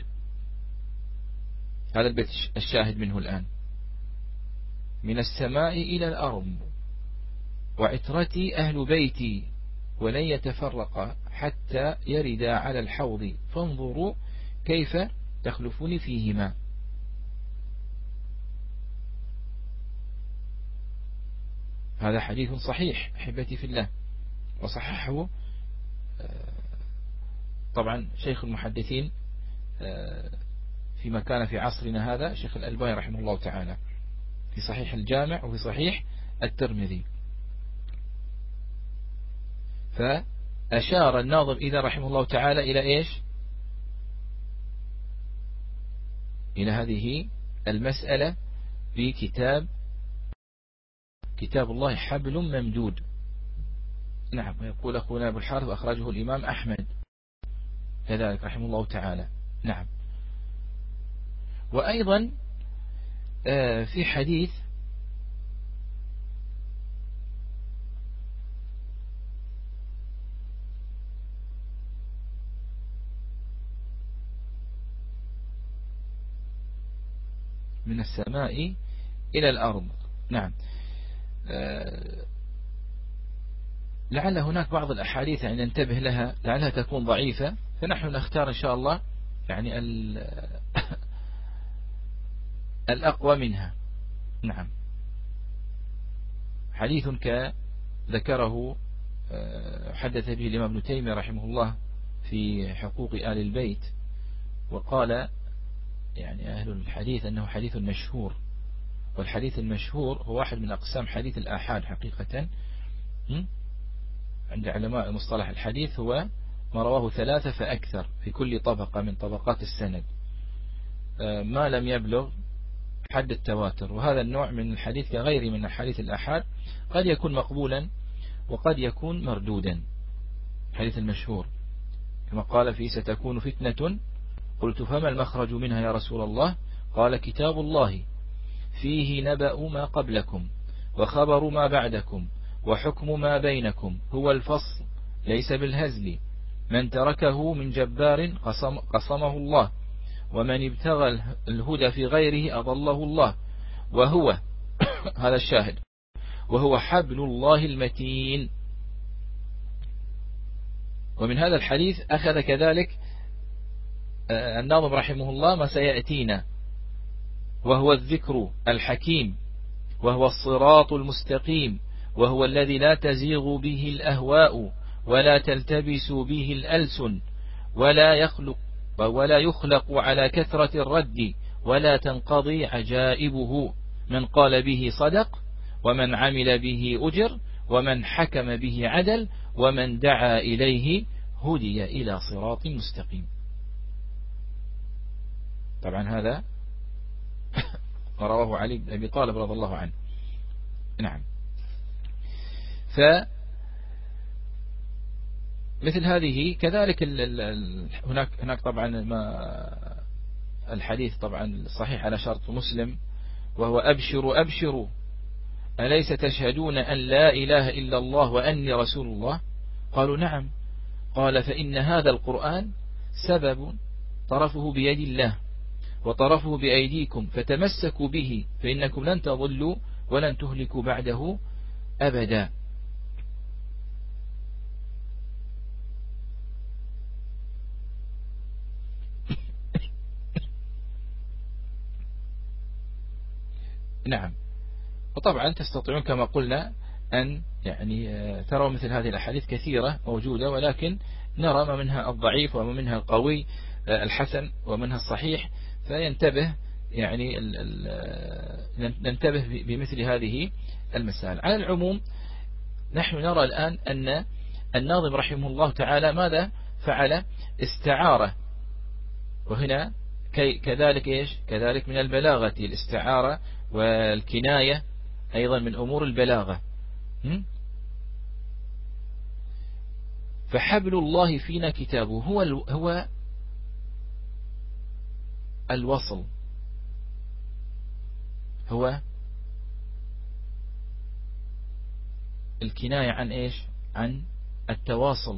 هذا البيت الشاهد منه الآن: من السماء إلى الأرض، وعترتي أهل بيتي، ولن يتفرق حتى يردا على الحوض، فانظروا كيف تخلفون فيهما. هذا حديث صحيح أحبتي في الله، وصححه طبعا شيخ المحدثين فيما كان في عصرنا هذا شيخ الألباني رحمه الله تعالى، في صحيح الجامع وفي صحيح الترمذي. فأشار الناظم إذا رحمه الله تعالى إلى إيش؟ إلى هذه المسألة في كتاب الله حبل ممدود. نعم، ويقول أخونا أبو الحارث أخرجه الإمام أحمد كذلك رحمه الله تعالى. نعم، وأيضا في حديث من السماء إلى الأرض. نعم، لعل هناك بعض الأحاديث يعني ننتبه لها، لعلها تكون ضعيفة، فنحن نختار إن شاء الله يعني الأقوى منها. نعم، حديث ذكره حدث به الإمام ابن تيمية رحمه الله في حقوق آل البيت، وقال يعني أهل الحديث أنه حديث مشهور، والحديث المشهور هو واحد من أقسام حديث الآحاد حقيقة. عند علماء مصطلح الحديث هو ما رواه 3 فأكثر في كل طبقة من طبقات السند، ما لم يبلغ حد التواتر. وهذا النوع من الحديث كغيره من حديث الآحاد قد يكون مقبولا وقد يكون مردودا. الحديث المشهور كما قال فيه: ستكون فتنة، قلت فما المخرج منها يا رسول الله؟ قال: كتاب الله فيه نبأ ما قبلكم وخبر ما بعدكم وحكم ما بينكم، هو الفصل ليس بالهزل، من تركه من جبار قصمه الله، ومن ابتغى الهدى في غيره أضله الله، وهو هذا الشاهد: وهو حبل الله المتين. ومن هذا الحديث أخذ كذلك الناظم رحمه الله ما سيأتينا، وهو الذكر الحكيم، وهو الصراط المستقيم، وهو الذي لا تزيغ به الأهواء ولا تلتبس به الألسن ولا يخلق على كثرة الرد ولا تنقضي عجائبه، من قال به صدق، ومن عمل به أجر، ومن حكم به عدل، ومن دعا إليه هدي إلى صراط مستقيم. طبعا هذا رواه علي بن أبي طالب رضي الله عنه. نعم، مثل هذه كذلك هناك طبعا ما الحديث طبعا صحيح على شرط مسلم، وهو: أبشروا أبشروا أليس تشهدون أن لا إله إلا الله وأني رسول الله؟ قالوا: نعم. قال: فإن هذا القرآن سبب طرفه بيد الله وطرفه بأيديكم، فتمسكوا به فإنكم لن تضلوا ولن تهلكوا بعده أبدا. نعم. وطبعا تستطيعون كما قلنا أن يعني تروا مثل هذه الأحاديث كثيرة موجودة، ولكن نرى ما منها الضعيف وما منها القوي الحسن ومنها الصحيح، فينتبه يعني ننتبه بمثل هذه المسائل. على العموم نحن نرى الآن أن الناظم رحمه الله تعالى ماذا فعل؟ استعارة، وهنا كذلك إيش؟ كذلك من البلاغة الاستعارة والكناية أيضا من أمور البلاغة. فحبل الله فينا كتابه هو الوصل، هو الكناية عن إيش؟ عن التواصل،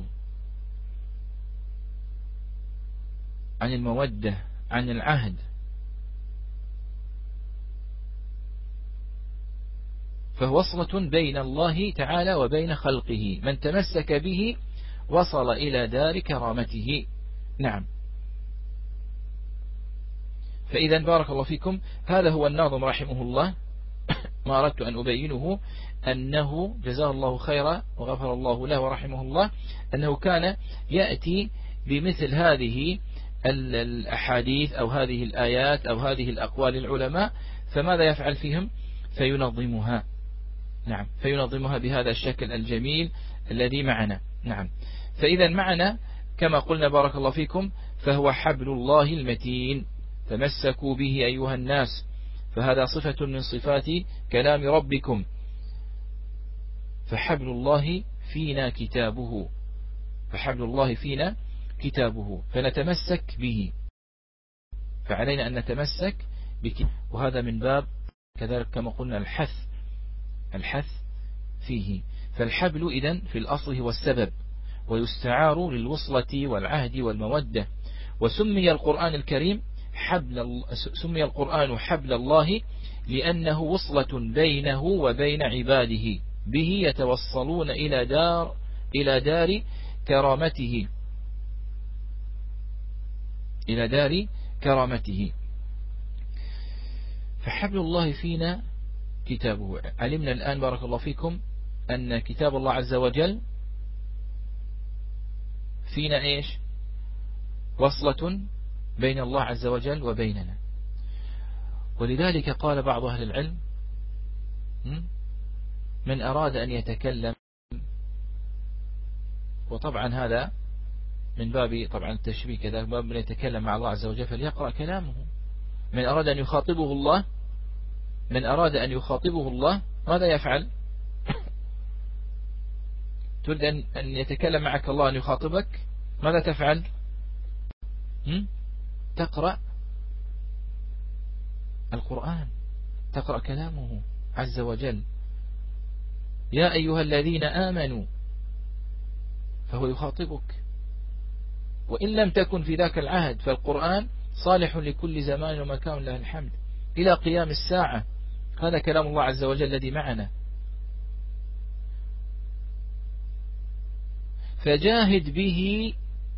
عن المودة، عن العهد. فهو وصلة بين الله تعالى وبين خلقه، من تمسك به وصل إلى دار كرامته. نعم. فإذا بارك الله فيكم، هذا هو الناظم رحمه الله. ما أردت أن أبينه أنه جزاه الله خيرا وغفر الله له ورحمه الله، أنه كان يأتي بمثل هذه الأحاديث أو هذه الآيات أو هذه الأقوال العلماء، فماذا يفعل فيهم؟ فينظمها. نعم، فينظمها بهذا الشكل الجميل الذي معنا. نعم. فإذا معنا كما قلنا بارك الله فيكم، فهو حبل الله المتين، تمسكوا به أيها الناس، فهذا صفة من صفات كلام ربكم. فحبل الله فينا كتابه، فحبل الله فينا كتابه، فنتمسك به، فعلينا أن نتمسك بكتابه، وهذا من باب كذلك كما قلنا الحث فيه. فالحبل إذن في الأصل هو السبب، ويستعار للوصلة والعهد والمودة. وسمي القرآن الكريم سمي القرآن حبل الله لأنه وصلة بينه وبين عباده، به يتوصلون إلى دار كرامته، إلى دار كرامته. فحبل الله فينا كتابه. علمنا الآن بارك الله فيكم أن كتاب الله عز وجل فينا إيش؟ وصلة بين الله عز وجل وبيننا. ولذلك قال بعض أهل العلم: من أراد أن يتكلم، وطبعا هذا من باب طبعا التشبيه كذلك، باب من يتكلم مع الله عز وجل فليقرأ كلامه. من أراد أن يخاطبه الله، من أراد أن يخاطبه الله ماذا يفعل؟ تريد أن يتكلم معك الله، أن يخاطبك، ماذا تفعل؟ تقرأ القرآن، تقرأ كلامه عز وجل. يا أيها الذين آمنوا، فهو يخاطبك. وإن لم تكن في ذاك العهد فالقرآن صالح لكل زمان ومكان، له الحمد إلى قيام الساعة. هذا كلام الله عز وجل الذي معنا. فجاهد به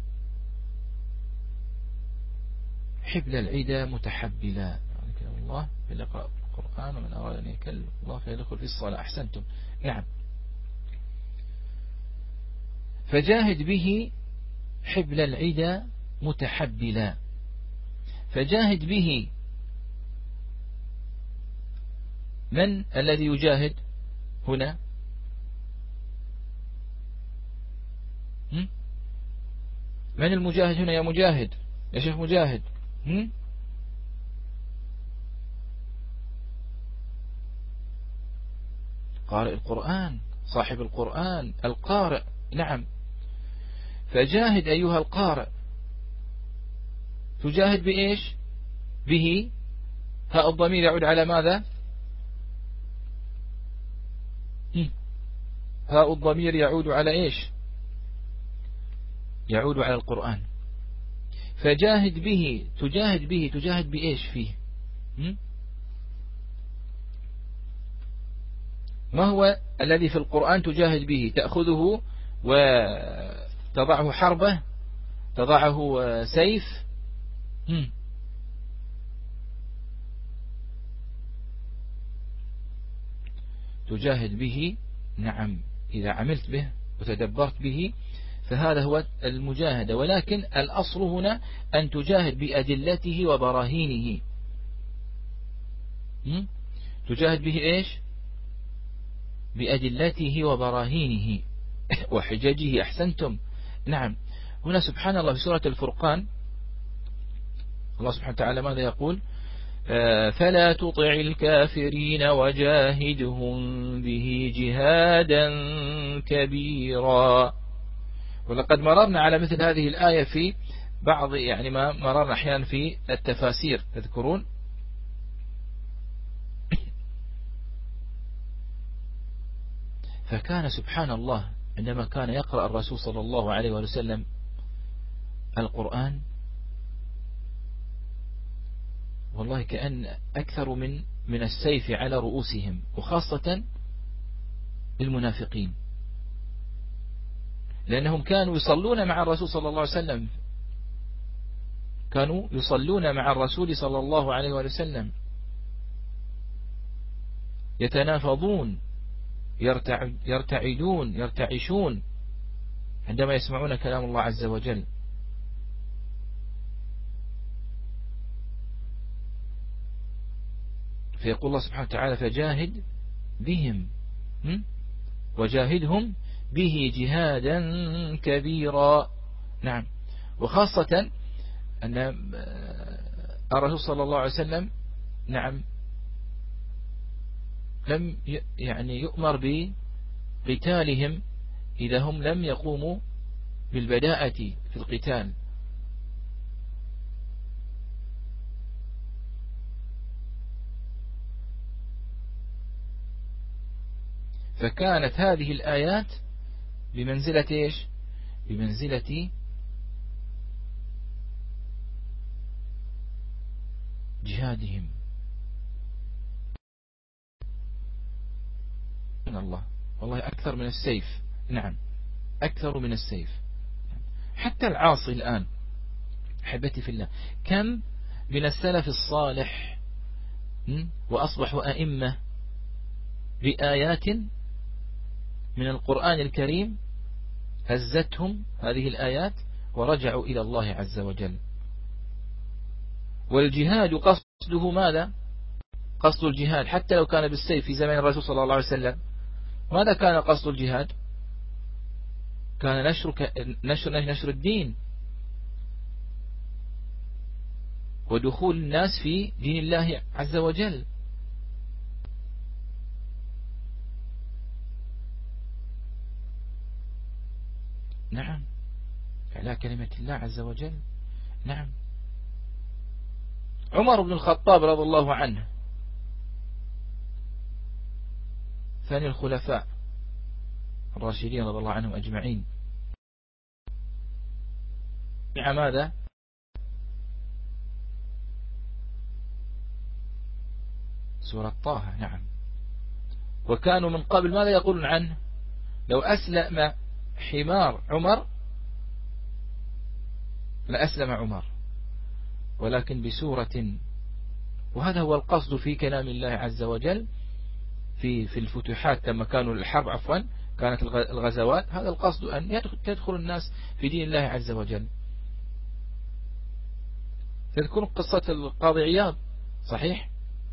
حبل العدا متحبلا. كلام الله فليقرأ القرآن، ومن أراد أن يكلم الله فيدخل في الصلاة. أحسنتم. نعم. فجاهد به حبل العدا متحبلا. فجاهد به، من الذي يجاهد هنا؟ من المجاهد هنا يا مجاهد، يا شيخ مجاهد؟ قارئ القرآن، صاحب القرآن، القارئ. نعم. فجاهد أيها القارئ. تجاهد بإيش؟ به. هاء الضمير يعود على ماذا؟ هاء الضمير يعود على إيش؟ يعود على القرآن. فجاهد به، تجاهد به، تجاهد بإيش فيه؟ ما هو الذي في القرآن تجاهد به؟ تأخذه وتضعه حربة، تضعه سيف. تجاهد به. نعم، إذا عملت به وتدبرت به فهذا هو المجاهدة، ولكن الأصل هنا أن تجاهد بأدلته وبراهينه. تجاهد به إيش؟ بأدلته وبراهينه وحججه. أحسنتم. نعم. هنا سبحان الله في سورة الفرقان الله سبحانه وتعالى ماذا يقول؟ فلا تطع الكافرين وجاهدهم به جهادا كبيرا. ولقد مررنا على مثل هذه الآية في بعض، يعني ما مررنا أحيانا في التفاسير، تذكرون؟ فكان سبحان الله عندما كان يقرأ الرسول صلى الله عليه وسلم القرآن والله كأن أكثر من السيف على رؤوسهم، وخاصة المنافقين، لأنهم كانوا يصلون مع الرسول صلى الله عليه وسلم، كانوا يصلون مع الرسول صلى الله عليه وسلم، يتنافضون، يرتعدون، يرتعشون عندما يسمعون كلام الله عز وجل. فيقول الله سبحانه وتعالى فجاهد بهم وجاهدهم به جهادا كبيرا. نعم. وخاصة أن الرسول صلى الله عليه وسلم نعم لم يعني يؤمر بقتالهم إذا هم لم يقوموا بالبداءة في القتال. فكانت هذه الآيات بمنزلة إيش؟ بمنزلة جهادهم. من الله والله أكثر من السيف. نعم، أكثر من السيف. حتى العاصي الآن أحبتي في الله، كم من السلف الصالح وأصبحوا أئمة بآيات من القرآن الكريم هزتهم هذه الآيات ورجعوا إلى الله عز وجل. والجهاد قصده ماذا؟ قصد الجهاد حتى لو كان بالسيف في زمن الرسول صلى الله عليه وسلم، ماذا كان قصد الجهاد؟ كان نشر الدين ودخول الناس في دين الله عز وجل. نعم، على كلمة الله عز وجل. نعم. عمر بن الخطاب رضي الله عنه ثاني الخلفاء الراشدين رضي الله عنهم أجمعين، مع ماذا؟ سورة طه. نعم. وكانوا من قبل ماذا يقولون عنه؟ لو أسلم حمار عمر لأسلم عمر، ولكن بسورة. وهذا هو القصد في كلام الله عز وجل في الفتوحات، لما كانوا الحرب كانت الغزوات، هذا القصد أن تدخل الناس في دين الله عز وجل. تذكرون قصة القاضي عياض؟ صحيح.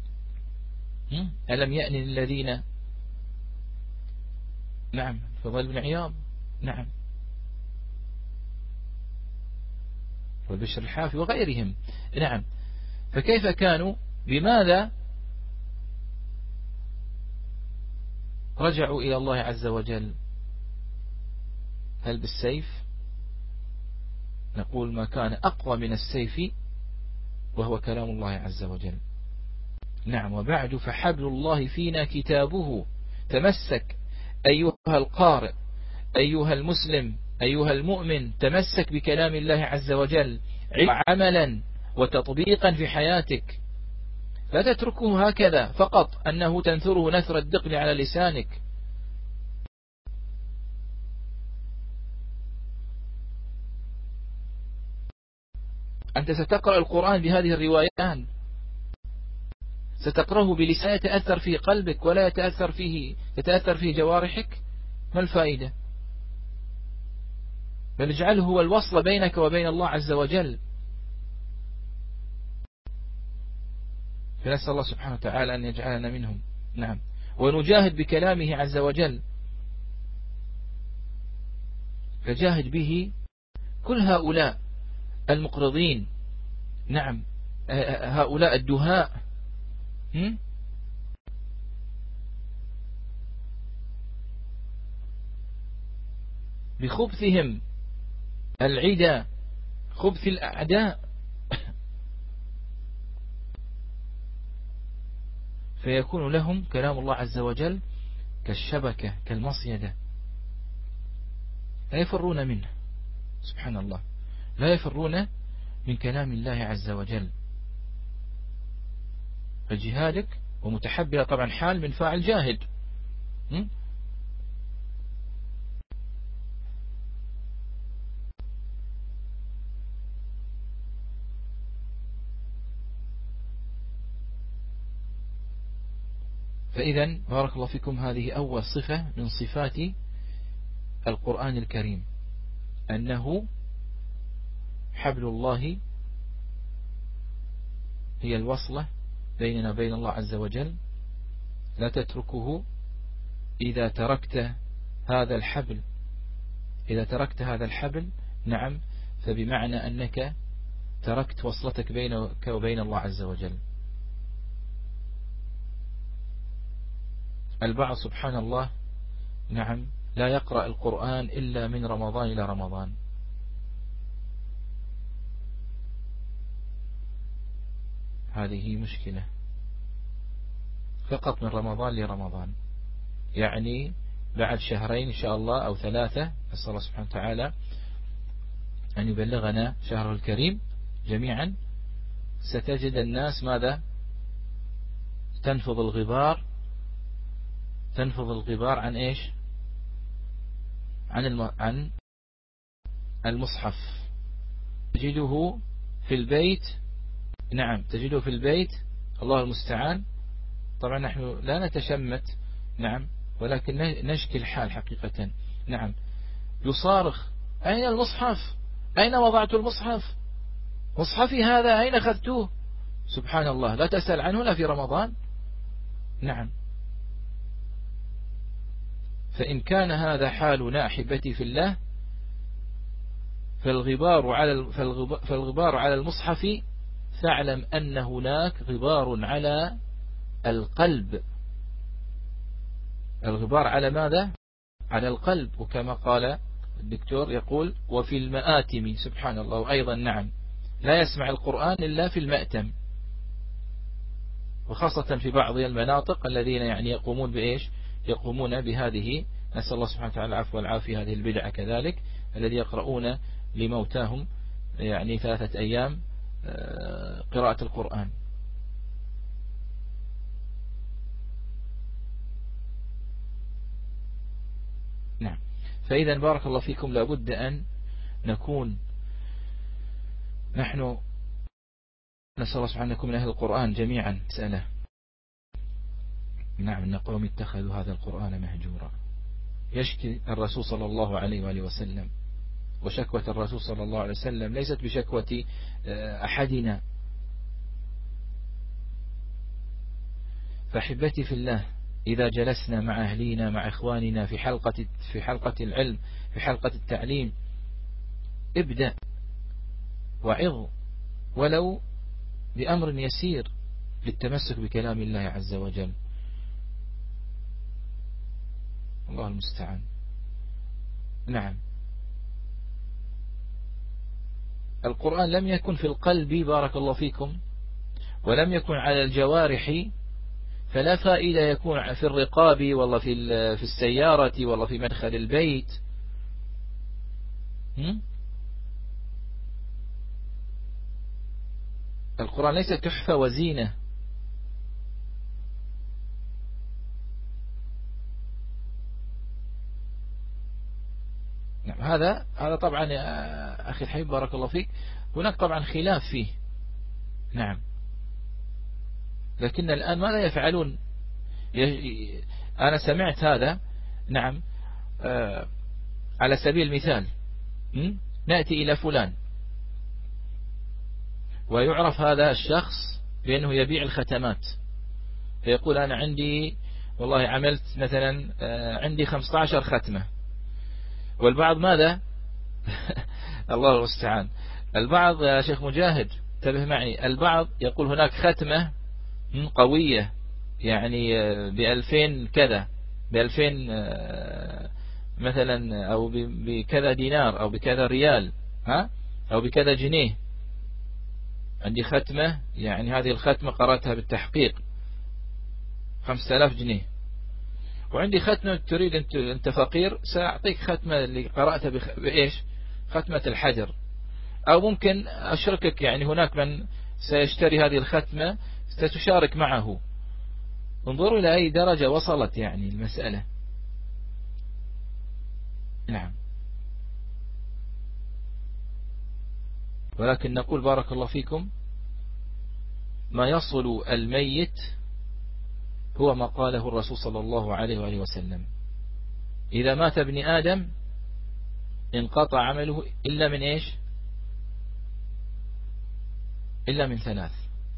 ألم يأن الذين نعم فضل بن عياض. نعم. والبشر الحافي وغيرهم. نعم. فكيف كانوا؟ بماذا رجعوا إلى الله عز وجل؟ هل بالسيف؟ نقول ما كان أقوى من السيف وهو كلام الله عز وجل. نعم. وبعد فحبل الله فينا كتابه. تمسك أيها القارئ، أيها المسلم، أيها المؤمن، تمسك بكلام الله عملا وتطبيقا في حياتك. لا تتركه هكذا فقط أنه تنثره نثر الدقل على لسانك. أنت ستقرأ القرآن بهذه الروايات، ستقرأه بلسان يتأثر فيه قلبك ولا تتأثر فيه جوارحك، ما الفائدة؟ بل اجعله هو الوصل بينك وبين الله عز وجل. فنسأل الله سبحانه وتعالى أن يجعلنا منهم. نعم. ونجاهد بكلامه عز وجل، فجاهد به كل هؤلاء المقرضين. نعم. هؤلاء الدهاء بخبثهم العدا، خبث الأعداء، فيكون لهم كلام الله عز وجل كالشبكة كالمصيدة، لا يفرون منه. سبحان الله، لا يفرون من كلام الله عز وجل. فجهادك ومتحبها طبعا حال من فاعل جاهد. فإذا بارك الله فيكم، هذه أول صفة من صفات القرآن الكريم، أنه حبل الله، هي الوصلة بيننا وبين الله عز وجل. لا تتركه. إذا تركت هذا الحبل نعم، فبمعنى أنك تركت وصلتك بينك وبين الله عز وجل. البعض سبحان الله نعم لا يقرأ القرآن إلا من رمضان إلى رمضان. هذه مشكلة. فقط من رمضان لرمضان، يعني بعد شهرين إن شاء الله أو 3، نسأل الله سبحانه وتعالى أن يبلغنا شهره الكريم جميعا، ستجد الناس ماذا؟ تنفض الغبار عن إيش؟ عن المصحف. تجده في البيت. نعم، تجده في البيت. الله المستعان. طبعا نحن لا نتشمت نعم، ولكن نشكي الحال حقيقة. نعم، يصارخ: أين المصحف؟ أين وضعت المصحف؟ مصحفي هذا أين أخذتوه؟ سبحان الله، لا تسأل عنه لا في رمضان. نعم. فإن كان هذا حالنا أحبتي في الله، فالغبار على المصحف، فاعلم أن هناك غبار على القلب. الغبار على ماذا؟ على القلب. وكما قال الدكتور يقول: وفي المآتم. سبحان الله. وأيضا نعم، لا يسمع القرآن إلا في المأتم، وخاصة في بعض المناطق الذين يعني يقومون بإيش؟ يقومون بهذه، نسأل الله سبحانه وتعالى العفو والعافية، هذه البدعة كذلك، الذي يقرؤون لموتاهم يعني 3 أيام قراءة القرآن. نعم. فإذا بارك الله فيكم، لابد أن نكون نحن، نسأل الله سبحانه نكون من أهل القرآن جميعا. سأله نعم أن قوم اتخذوا هذا القرآن مهجورا. يشكي الرسول صلى الله عليه وآله وسلم، وشكوة الرسول صلى الله عليه وسلم ليست بشكوة أحدنا. فأحبتي في الله، إذا جلسنا مع أهلينا مع إخواننا في حلقة العلم، في حلقة التعليم، ابدأ وعظ ولو بأمر يسير للتمسك بكلام الله عز وجل. الله المستعان. نعم. القرآن لم يكن في القلب بارك الله فيكم، ولم يكن على الجوارح، فلا فائدة يكون في الرقاب والله في السيارة والله في مدخل البيت. القرآن ليس تحفة وزينة. نعم هذا طبعا يا أخي الحبيب بارك الله فيك، هناك طبعا خلاف فيه. نعم، لكن الآن ماذا يفعلون؟ أنا سمعت هذا. نعم، على سبيل المثال نأتي إلى فلان ويعرف هذا الشخص بأنه يبيع الختمات، فيقول أنا عندي والله عملت مثلا عندي 15 ختمة، والبعض ماذا الله المستعان، البعض يا شيخ مجاهد انتبه معي، البعض يقول هناك ختمة قوية يعني ب2000 كذا، ب2000 مثلا، أو بكذا دينار، أو بكذا ريال، أو بكذا جنيه. عندي ختمة يعني هذه الختمة قرأتها بالتحقيق 5000 جنيه، وعندي ختمة تريد أنت فقير سأعطيك ختمة اللي قرأتها بإيش؟ ختمة الحجر. أو ممكن أشركك، يعني هناك من سيشتري هذه الختمة ستشارك معه. انظروا إلى أي درجة وصلت يعني المسألة. نعم، ولكن نقول بارك الله فيكم ما يصل الميت هو ما قاله الرسول صلى الله عليه وآله وسلم: إذا مات ابن آدم انقطع عمله إلا من إيش؟ إلا من 3.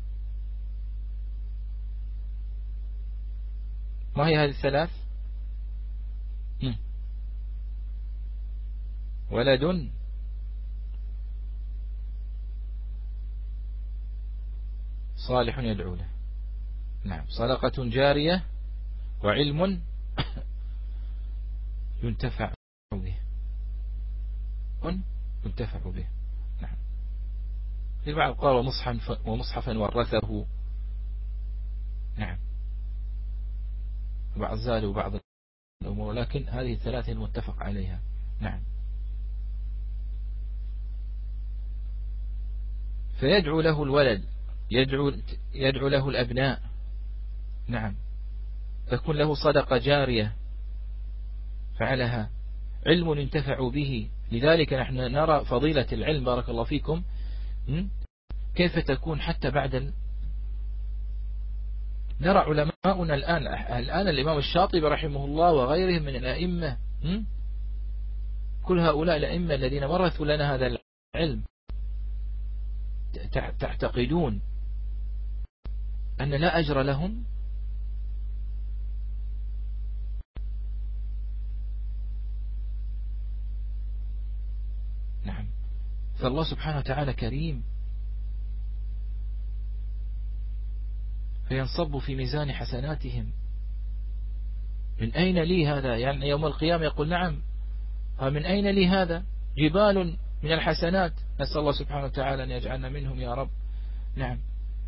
ما هي هذه 3؟ ولد صالح يدعو له، نعم، صدقة جارية، وعلم ينتفع به، ينتفع به. نعم، البعض قال ومصحفا ورثه. نعم، بعض زادوا بعض الأمور، لكن هذه 3 المتفق عليها. نعم، فيدعو له الولد، يدعو له الأبناء. نعم، تكون له صدقة جارية فعلها، علم ينتفع به. لذلك نحن نرى فضيلة العلم بارك الله فيكم كيف تكون حتى بعد نرى علماؤنا الآن الإمام الشاطبي رحمه الله وغيرهم من الأئمة، كل هؤلاء الأئمة الذين ورثوا لنا هذا العلم تعتقدون أن لا أجر لهم؟ نعم، فالله سبحانه وتعالى كريم، فينصب في ميزان حسناتهم. من أين لي هذا؟ يعني يوم القيامة يقول نعم، من أين لي هذا؟ جبال من الحسنات، نسأل الله سبحانه وتعالى أن يجعلنا منهم يا رب. نعم،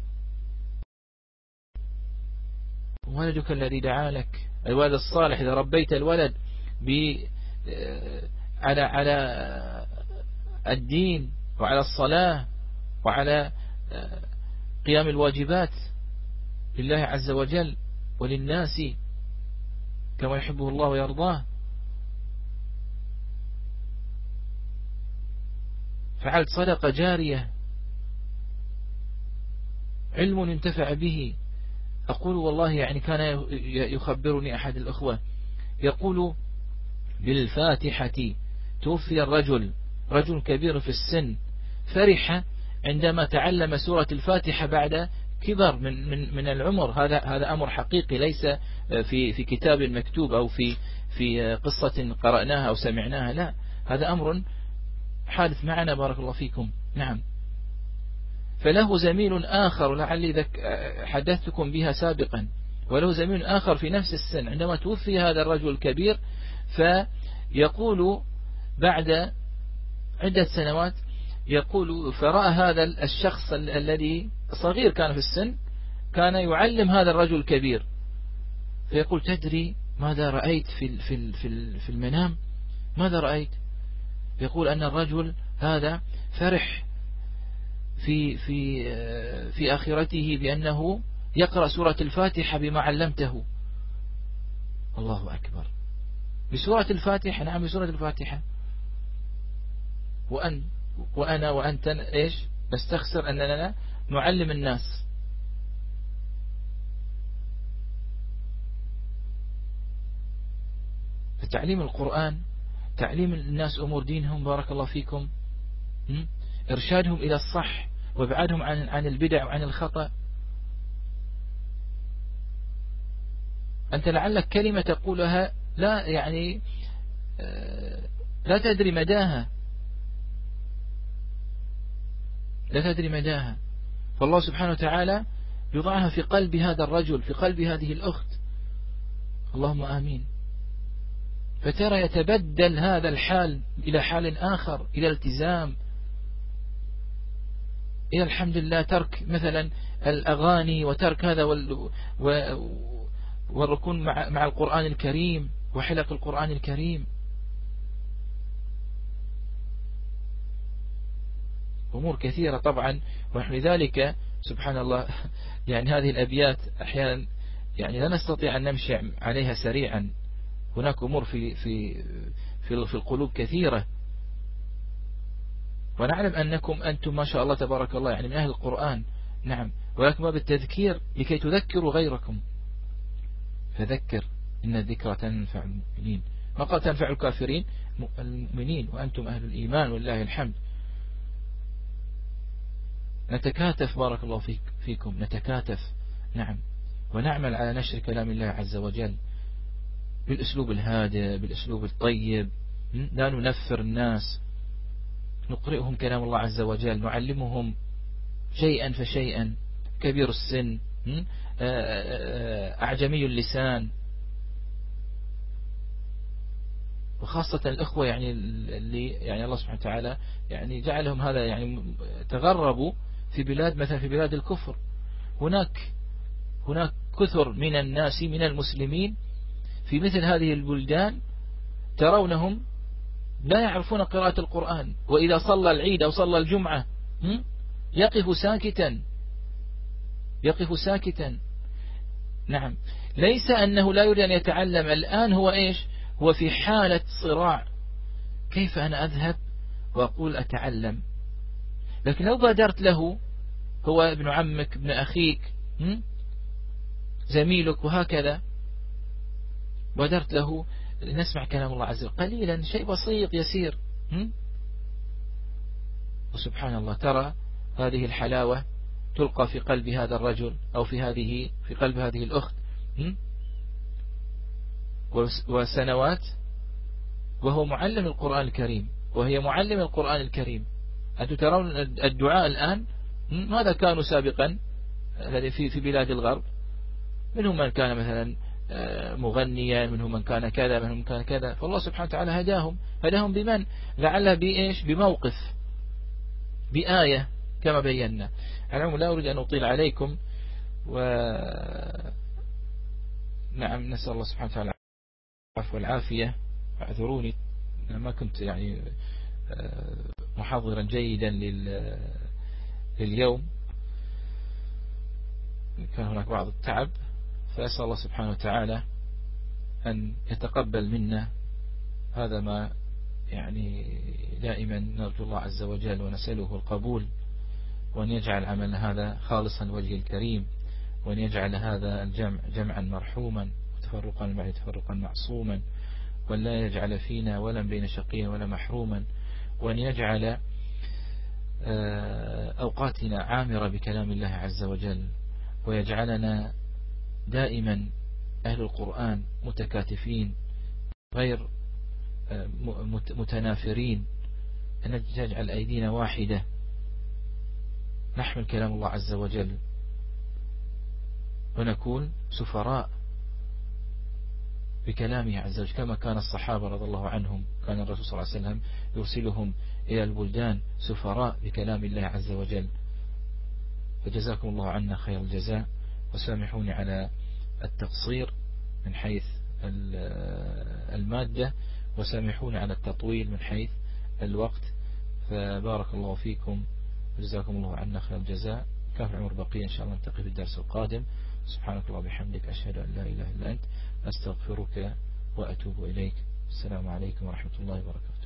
ولدك الذي دعا لك، الولد الصالح، إذا ربيت الولد على الدين وعلى الصلاة وعلى قيام الواجبات لله عز وجل وللناس كما يحبه الله ويرضاه، فعلت صدقة جارية، علم ينتفع به. أقول والله يعني كان يخبرني أحد الأخوة يقول بالفاتحة توفي رجل كبير في السن، فرح عندما تعلم سورة الفاتحة بعد كبر من العمر. هذا أمر حقيقي، ليس في كتاب مكتوب أو في قصة قرأناها أو سمعناها، لا، هذا أمر حادث معنا بارك الله فيكم. نعم، فله زميل آخر لعلي حدثتكم بها سابقا، وله زميل آخر في نفس السن عندما توفي هذا الرجل الكبير، فيقول بعد عدة سنوات يقول فرأى هذا الشخص الذي صغير كان في السن كان يعلم هذا الرجل الكبير، فيقول تدري ماذا رأيت في المنام؟ ماذا رأيت؟ يقول أن الرجل هذا فرح في آخرته بأنه يقرأ سورة الفاتحة بما علمته. الله أكبر، بسورة الفاتحة، نعم بسورة الفاتحة. وأنا وأنت إيش نستخسر أننا نعلم الناس. فتعليم القرآن، تعليم الناس أمور دينهم، بارك الله فيكم، إرشادهم إلى الصح وابعادهم عن البدع وعن الخطأ. أنت لعلك كلمة تقولها لا يعني لا تدري مداها، لا تدري مداها، فالله سبحانه وتعالى يضعها في قلب هذا الرجل، في قلب هذه الأخت، اللهم آمين. فترى يتبدل هذا الحال إلى حال آخر، إلى التزام، إلى الحمد لله ترك مثلا الأغاني وترك هذا والركون مع القرآن الكريم وحلق القرآن الكريم. أمور كثيرة طبعا. ونحن لذلك سبحان الله يعني هذه الأبيات أحيانا يعني لا نستطيع أن نمشي عليها سريعا. هناك أمور في القلوب كثيرة، ونعلم أنتم ما شاء الله تبارك الله يعني من أهل القرآن، نعم، ولكن ما بالتذكير لكي تذكروا غيركم. فذكر إن الذكرى تنفع المؤمنين، ما قال تنفع الكافرين، المؤمنين، وأنتم أهل الإيمان والله الحمد. نتكاتف بارك الله فيكم، نتكاتف، نعم، ونعمل على نشر كلام الله عز وجل بالأسلوب الهادئ، بالأسلوب الطيب، لا ننفر الناس، نقرئهم كلام الله عز وجل، نعلمهم شيئا فشيئا، كبير السن، أعجمي اللسان، وخاصة الأخوة يعني اللي يعني الله سبحانه وتعالى يعني جعلهم هذا يعني تغربوا في بلاد مثلا في بلاد الكفر. هناك كثر من الناس من المسلمين في مثل هذه البلدان ترونهم لا يعرفون قراءة القرآن، وإذا صلى العيد أو صلى الجمعة يقف ساكتا. نعم، ليس أنه لا يريد أن يتعلم الآن، هو إيش؟ هو في حالة صراع، كيف أنا أذهب وأقول أتعلم؟ لكن لو بادرت له، هو ابن عمك، ابن أخيك، زميلك، وهكذا بادرت له نسمع كلام الله عز وجل قليلا، شيء بسيط يسير، وسبحان الله ترى هذه الحلاوة تلقى في قلب هذا الرجل أو في قلب هذه الأخت، وسنوات وهو معلم القرآن الكريم وهي معلم القرآن الكريم. أنتم ترون الدعاء الآن ماذا كانوا سابقا في بلاد الغرب؟ منهم من كان مثلا مغنيا، منهم من كان كذا، منهم من كان كذا، فالله سبحانه وتعالى هداهم بمن؟ لعله بإيش؟ بموقف، بآية كما بينا. العلم لا أريد أن أطيل عليكم، نعم، نسأل الله سبحانه وتعالى العفو والعافية. اعذروني ما كنت يعني محاضرا جيدا لليوم، كان هناك بعض التعب، فأسأل الله سبحانه وتعالى أن يتقبل منا هذا ما يعني دائما نرجو الله عز وجل ونسأله القبول، وأن يجعل عملنا هذا خالصا لوجهه الكريم، وأن يجعل هذا الجمع جمعا مرحوما، وتفرقا بعد تفرقا معصوما، وأن لا يجعل فينا ولا بين شقي ولا محروما، وأن يجعل أوقاتنا عامرة بكلام الله عز وجل، ويجعلنا دائما أهل القرآن متكاتفين غير متنافرين، أن نجعل أيدينا واحدة نحمل كلام الله عز وجل، ونكون سفراء بكلامه عز وجل، كما كان الصحابة رضي الله عنهم، كان الرسول صلى الله عليه وسلم يرسلهم إلى البلدان سفراء بكلام الله عز وجل. فجزاكم الله عنا خير الجزاء، وسامحوني على التقصير من حيث المادة، وسامحوني على التطويل من حيث الوقت، فبارك الله فيكم، جزاكم الله عنا خير الجزاء. كان في العمر بقية إن شاء الله نلتقي في الدرس القادم. سبحانك الله وبحمدك، أشهد أن لا إله إلا أنت، أستغفرك وأتوب إليك. السلام عليكم ورحمة الله وبركاته.